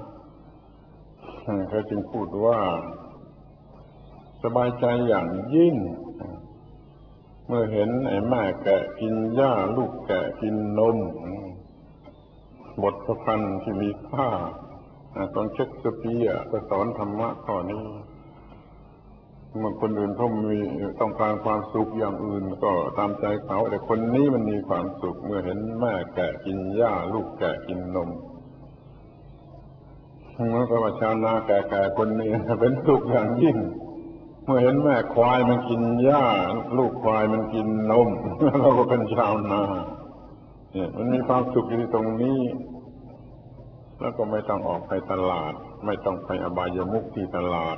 เขาจึงพูดว่าสบายใจอย่างยิ่งเมื่อเห็นไอ้แม่แกะกินหญ้าลูกแกะกินนมบทประพันธ์ที่มีค่าตอนเช็คสเปียร์ก็สอนธรรมะข้อนี้เมื่อคนอื่นเขามีต้องการความสุขอย่างอื่นก็ตามใจเขาแต่คนนี้มันมีความสุขเมื่อเห็นแม่แกะกินหญ้าลูกแกะกินนมเมื่อก็ว่าชาวนาแก่ๆคนนี้เป็นสุขอย่างยิ่งเมื่อเห็นแม่ควายมันกินหญ้าลูกควายมันกินนมเราก็เป็นชาวนาเนี่ยมันมีความสุขอยู่ที่ตรงนี้แล้วก็ไม่ต้องออกไปตลาดไม่ต้องไปอบายมุขที่ตลาด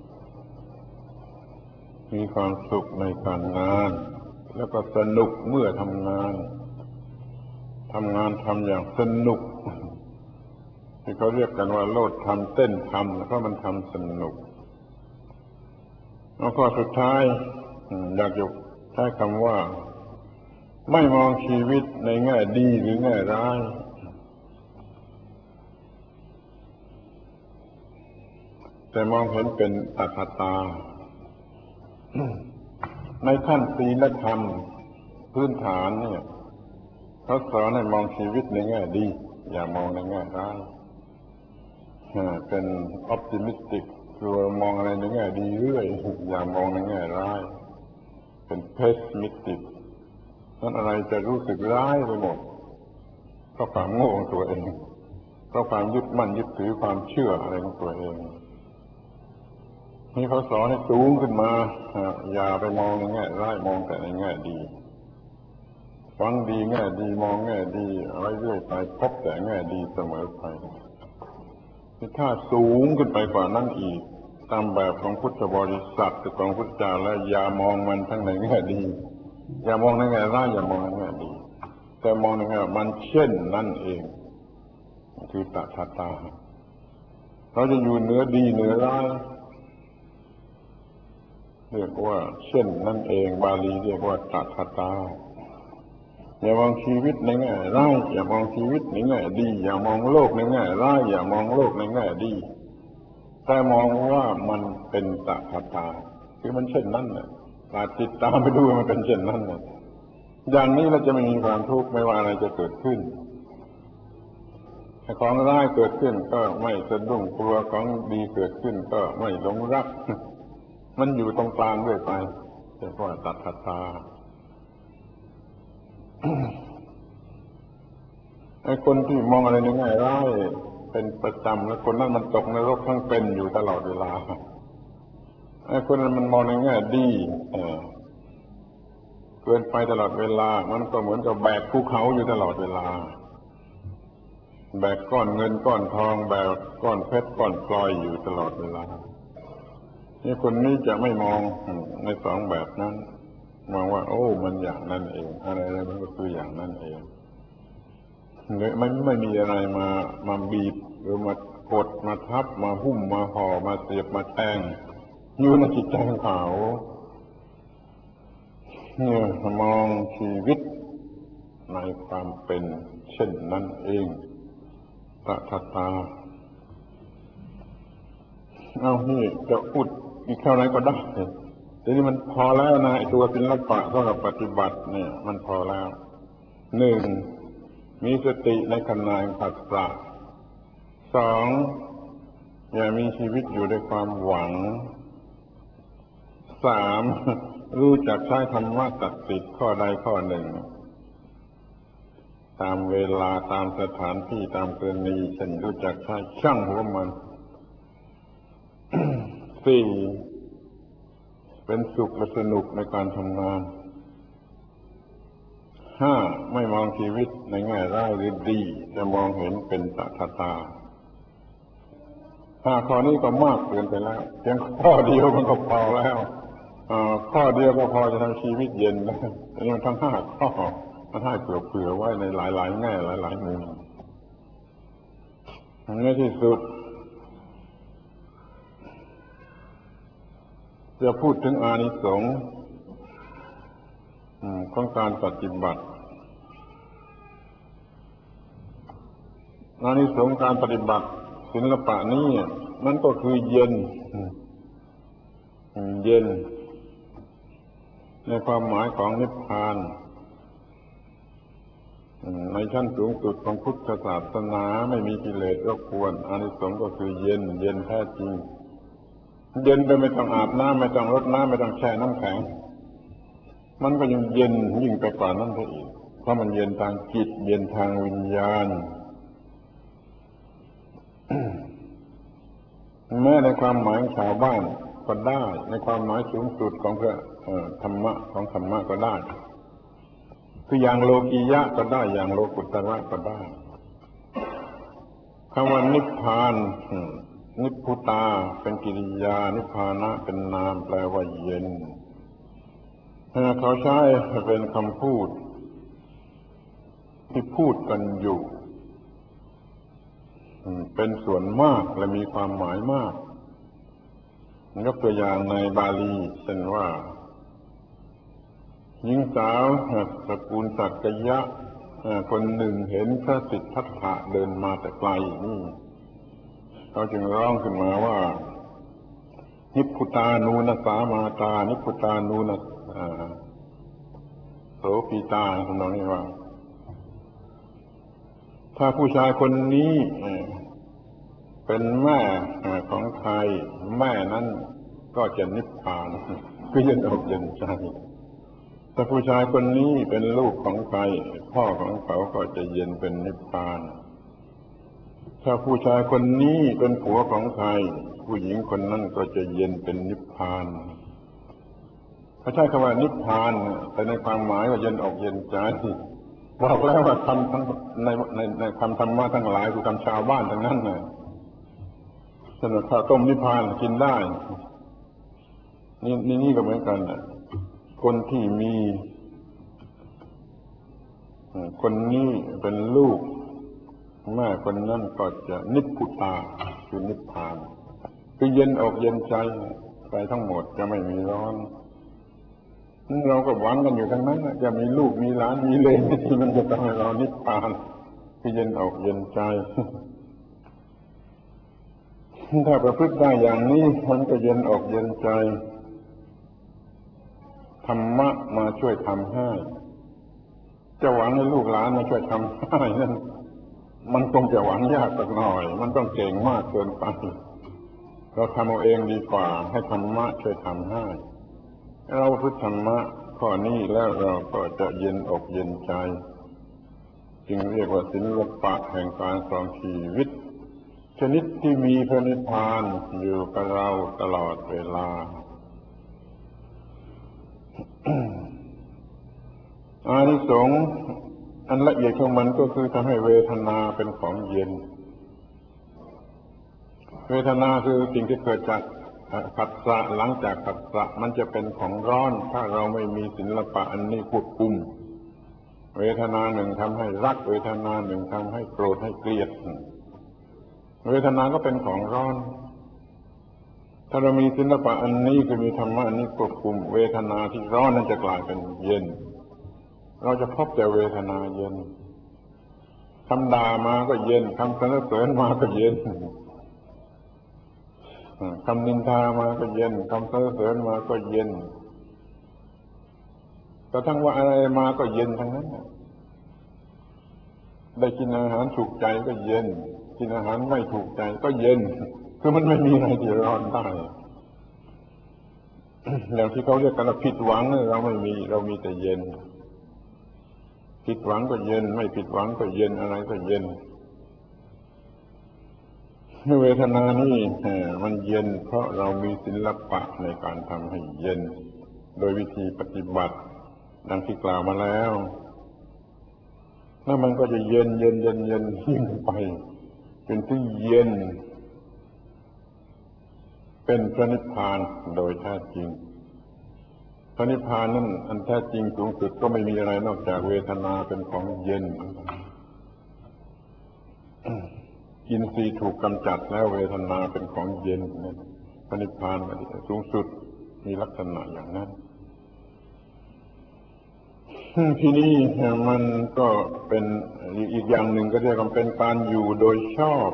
มีความสุขในการงานแล้วก็สนุกเมื่อทำงานทำงานทำอย่างสนุกที่เขาเรียกกันว่าโลดทำเต้นทำแล้วก็มันทำสนุกแล้วก็สุดท้ายอยากจะใช้คำว่าไม่มองชีวิตในแง่ดีหรือแง่ร้ายแต่มองเห็นเป็นอัตตาในขั้นศีลธรรมพื้นฐานเนี่ยเขาสอนให้มองชีวิตในแง่ดีอย่ามองในแง่ร้ายเป็น optimistic คือมองอะไรในแง่ดีเรื่อยอย่ามองในแง่ร้ายเป็น pessimistic นั่นอะไรจะรู้สึกร้ายไปหมดเพราะความโง่ของตัวเองเพราะความยึดมั่นยึดถือความเชื่ออะไรของตัวเองนี่เขาสอนให้สูงขึ้นมาอย่าไปมองในแง่ร้ายมองแต่ในแง่ดีฟังดีแง่ดีมองแง่ดีอะไรเรื่อยไปพบแต่แง่ดีเสมอไปถ้าสูงขึ้นไปกว่านั้นอีกตามแบบของพุทธบริษัทของพุทธเจ้าแล้วอย่ามองมันทั้งในแง่ดีอย่ามองในแง่ร้ายอย่ามองในแง่ดีแต่มองในแง่มันเช่นนั่นเองคือตถาตาเราจะอยู่เหนือดีเหนือร้ายเรียกว่าเช่นนั่นเองบาลีเรียกว่าตถาตาอย่ามองชีวิตในแง่ร้ายอย่ามองชีวิตในแง่ดีอย่ามองโลกในแง่ร้ายอย่ามองโลกในแง่ดีแต่มองว่ามันเป็นตถาตาคือมันเช่นนั้นน่ะตาจิตตามไปดูมันเป็นเช่นนั้นน่ะอย่างนี้เราจะไม่มีความทุกข์ไม่ว่าอะไรจะเกิดขึ้นของร้ายเกิดขึ้นก็ไม่สะดุ้งกลัวของดีเกิดขึ้นก็ไม่หลงรักมันอยู่ตรงกลางด้วยไปเรียกว่าตถาตาไอ้คนที่มองอะไรในแง่ร้ายเป็นประจำแล้วคนนั้นมันตกนรกทั้งเป็นอยู่ตลอดเวลาไอ้คนนั้นมันมองในแง่ดีเกินไปตลอดเวลามันก็เหมือนกับแบกภูเขาอยู่ตลอดเวลาแบกก้อนเงินก้อนทองแบกก้อนเพชรก้อนพลอยอยู่ตลอดเวลานี่คนนี้จะไม่มองในสองแบบนั้นมองว่าโอ้มันอย่างนั้นเองอะไรอะไรมันก็คืออย่างนั้นเองเลยมันไม่มีอะไรมามาบีบหรือมากดมาทับมาหุ้มมาห่อมาเสียบมาแทงอยู่ในจิตใจของเขาเนี่ยมองชีวิตในความเป็นเช่นนั้นเองตถาตาเอานี่จะพูดอีกเท่าไหร่ก็ได้ทีนี้มันพอแล้วนะไอ้ตัวศิลปะสำหรับปฏิบัติเนี่ยมันพอแล้วหนึ่งมีสติในขณะแห่งผัสสะสองอย่ามีชีวิตอยู่ด้วยความหวังสามรู้จักใช้ธรรมะตัดสิทธิ์ข้อใดข้อหนึ่งตามเวลาตามสถานที่ตามกรณีเช่นรู้จักใช้ช่างหัวมัน สี่เป็นสุขและสนุกในการทำงานห้าไม่มองชีวิตในแง่ร้ายหรือดีจะมองเห็นเป็นตถาตาห้าข้อนี้ก็มากเกินไปแล้วเพียงข้อเดียวมันก็พอแล้วข้อเดียวก็พอจะทำชีวิตเย็นแล้วอันนี้มันทั้งห้าข้อมันให้เผื่อๆไว้ในหลายๆแง่หลายๆมุมในที่สุดจะพูดถึงอานิสงส์ของการปฏิบัติอานิสงส์การปฏิบัติศิลปะนี้มันก็คือเย็นเย็นในความหมายของนิพพานในชั้นสูงสุดของพุทธศาสนาไม่มีกิเลสรบกวนอานิสงส์ก็คือเย็นเย็นแท้จริงเย็นโดยไม่ต้องอาบน้ำไม่ต้องรดน้ำไม่ต้องแช่น้ำแข็งมันก็ยังเย็นยิ่งไปกว่านั้นไปอีกเพราะมันเย็นทางจิตเย็นทางวิญญาณ แม้ในความหมายของชาวบ้านก็ได้ในความหมายสูงสุดของพระธรรมะของธรรมะก็ได้คืออย่างโลกียะก็ได้อย่างโลกุตระก็ได้คำว่านิพพานนิพพุตาเป็นกิริยานิพพานะเป็นนามแปลว่าเย็นเขาใช้เป็นคำพูดที่พูดกันอยู่เป็นส่วนมากและมีความหมายมากยกตัวอย่างในบาลีเช่นว่าหญิงสาวตระกูลสักยะคนหนึ่งเห็นพระสิทธัตถะเดินมาแต่ไกลนี่เขาจึงร้องขึ้นมาว่านิพพุตานูนสามาตานิพพุตานูนโสปีตาทำนองนี้ว่าถ้าผู้ชายคนนี้เป็นแม่ของใครแม่นั้นก็จะนิพพานคือเย็นอกเย็นใจถ้าผู้ชายคนนี้เป็นลูกของใครพ่อของเขาก็จะเย็นเป็นนิพพานถ้าผู้ชายคนนี้เป็นผัวของใครผู้หญิงคนนั้นก็จะเย็นเป็นนิพพานเขาใช้คำว่านิพพานแต่ในความหมายว่าเย็นอกเย็นใจบอกแล้วว่าคำทั้งในในในคำธรรมะทั้งหลายคือคำชาวบ้านทั้งนั้นเลยสำหรับข้าวต้มนิพพานกินได้นี่นี่นี่ก็เหมือนกันนะคนที่มีคนนี้เป็นลูกแม่คนนั้นก็จะนิพพุตาคือนิพพานคือเย็นอกเย็นใจไปทั้งหมดจะไม่มีร้อนเราก็หวังกันอยู่ทั้งนั้นจะมีลูกมีหลานมีเลนที่มันจะทำให้เรานิพพานคือเย็นอกเย็นใจถ้าประพฤติได้อย่างนี้มันก็เย็นอกเย็นใจธรรมะมาช่วยทำให้จะหวังให้ลูกหลานมาช่วยทำให้นั่นมันคงจะหวังยากสักหน่อยมันต้องเก่งมากเกินไปเราทำเอาเองดีกว่าให้ธรรมะช่วยทำให้เราพึ่งธรรมะข้อนี้แล้วเราก็จะเย็นอกเย็นใจจึงเรียกว่าศิลปะแห่งการครองชีวิตชนิดที่มีพระนิพพานอยู่กับเราตลอดเวลา อานิสงส์อันละเอียดของมันก็คือทำให้เวทนาเป็นของเย็นเวทนาคือสิ่งที่เกิดจากผัสสะหลังจากผัสสะมันจะเป็นของร้อนถ้าเราไม่มีศิลปะอันนี้ควบคุมเวทนาหนึ่งทำให้รักเวทนาหนึ่งทำให้โกรธให้เกลียดเวทนาก็เป็นของร้อนถ้าเรามีศิลปะอันนี้คือมีธรรมะอันนี้ควบคุมเวทนาที่ร้อนนั้นจะกลายเป็นเย็นเราจะพบแต่เวทนาเย็นคำด่ามาก็เย็นคำสรรเสริญมาก็เย็นคำนินทามาก็เย็นคำสรรเสริญมาก็เย็นกระทั่งว่าอะไรมาก็เย็นทั้งนั้นได้กินอาหารถูกใจก็เย็นกินอาหารไม่ถูกใจก็เย็นคือมันไม่มีอะไรที่ร้อนได้อย่างที่เขาเรียกกันว่าผิดหวังเราไม่มีเรามีแต่เย็นผิดหวังก็เย็นไม่ผิดหวังก็เย็นอะไรก็เย็นเวทนานี่มันเย็นเพราะเรามีศิลปะในการทำให้เย็นโดยวิธีปฏิบัติดังที่กล่าวมาแล้วแล้วมันก็จะเย็นเย็นเย็นเย็นยิ่งไปจนถึงเย็นเป็นพระนิพพานโดยแท้จริงพระนิพพานนั้นอันแท้จริงสูงสุดก็ไม่มีอะไรนอกจากเวทนาเป็นของเย็นอินทรีย์ถูกกำจัดแล้วเวทนาเป็นของเย็นพระนิพพานสูงสุดมีลักษณะอย่างนั้นที่นี่มันก็เป็นอีกอย่างหนึ่งก็เรียกว่าเป็นการอยู่โดยชอบ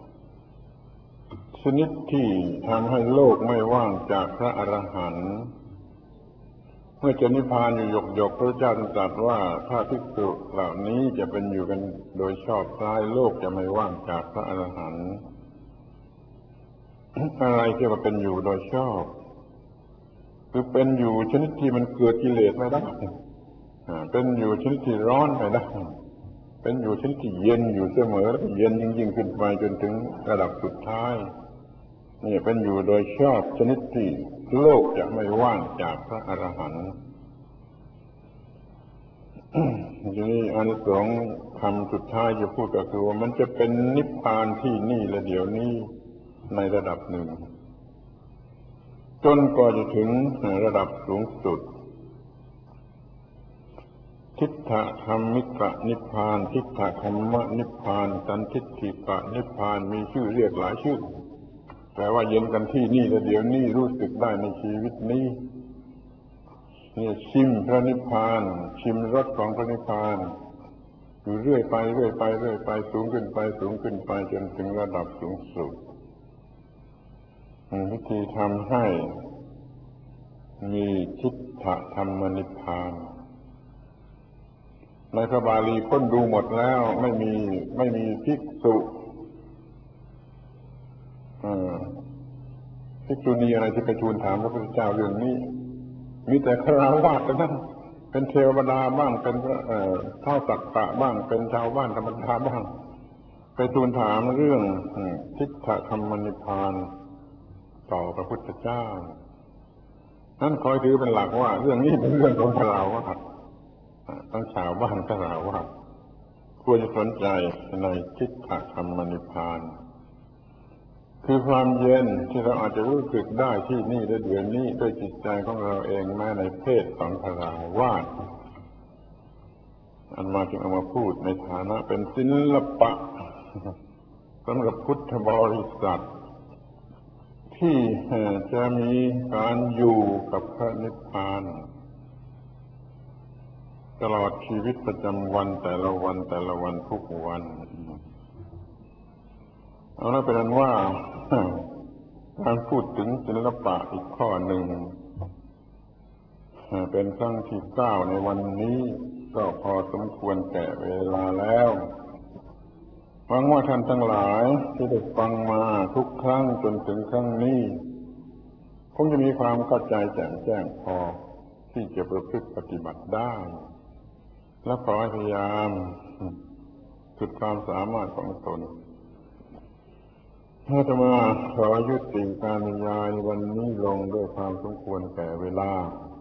ชนิดที่ทำให้โลกไม่ว่างจากพระอรหันต์เมื่อจะนิพพานอยู่หยกๆพระเจ้าตรัสว่าถ้าภิกษุเหล่านี้จะเป็นอยู่กันโดยชอบซ้ายโลกจะไม่ว่างจากพระอรหันต์อะไรที่ว่าเป็นอยู่โดยชอบคือเป็นอยู่ชนิดที่มันเกิดกิเลสไม่ได้เป็นอยู่ชนิดที่ร้อนไม่ได้เป็นอยู่ชนิดที่เย็นอยู่เสมอแล้วเย็นยิ่งๆขึ้นไปจนถึงระดับสุดท้ายนี่เป็นอยู่โดยชอบชนิดที่โลกจะไม่ว่างจากพระอรหันต์ทีนี้อานิสงส์คำสุดท้ายจะพูดก็คือว่ามันจะเป็นนิพพานที่นี่และเดี๋ยวนี้ในระดับหนึ่งจนกว่าจะถึงระดับสูงสุดทิฏฐธรรมิกะนิพพานทิฏฐธรรมนิพพานสันทิฏฐิกะนิพพานมีชื่อเรียกหลายชื่อแต่ว่าเย็นกันที่นี่และเดี๋ยวนี้รู้สึกได้ในชีวิตนี้นี่ชิมพระนิพพานชิมรสของพระนิพพานอยู่เรื่อยไปเรื่อยไปเรื่อยไปสูงขึ้นไปสูงขึ้นไปจนถึงระดับสูงสุดวิธีทำให้มีทิฏฐธรรมนิพพานในพระบาลีค้นดูหมดแล้วไม่มีไม่มีภิกษุภิกษุณีอะไรที่ไปทูลถามพระพุทธเจ้าเรื่องนี้มีแต่ฆราวาสเท่านั้นเป็นเทวดาบ้างเป็นเท้าสักกะบ้างเป็นชาวบ้านธรรมดาบ้างไปทูลถามเรื่องทิฏฐธรรมนิพพานต่อพระพุทธเจ้านั้นคอยถือเป็นหลักว่าเรื่องนี้เป็นเรื่องของฆราวาสทั้งชาวบ้านฆราวาสควรจะสนใจในทิฏฐธรรมนิพพานคือความเย็นที่เราอาจจะรู้สึกได้ที่นี่และเดี๋ยวนี้ด้วยจิตใจของเราเองแม้ในเพศของฆราวาสอันมาจึงเอามาพูดในฐานะเป็นศิลปะสำหรับพุทธบริษัทที่จะมีการอยู่กับพระนิพพานตลอดชีวิตประจำวันแต่ละวันแต่ละวันทุกวันเอาละเป็นนั้นว่าการพูดถึงศิลปะอีกข้อหนึ่งเป็นครั้งที่เก้าในวันนี้ก็พอสมควรแก่เวลาแล้วหวังว่าท่านทั้งหลายที่ได้ฟังมาทุกครั้งจนถึงครั้งนี้คงจะมีความเข้าใจแจ่มแจ้งพอที่จะประพฤติปฏิบัติได้และขอพยายามสุดความสามารถของตนอาตมาขอยุติการบรรยายวันนี้ลงด้วยความสมควรแก่เวลา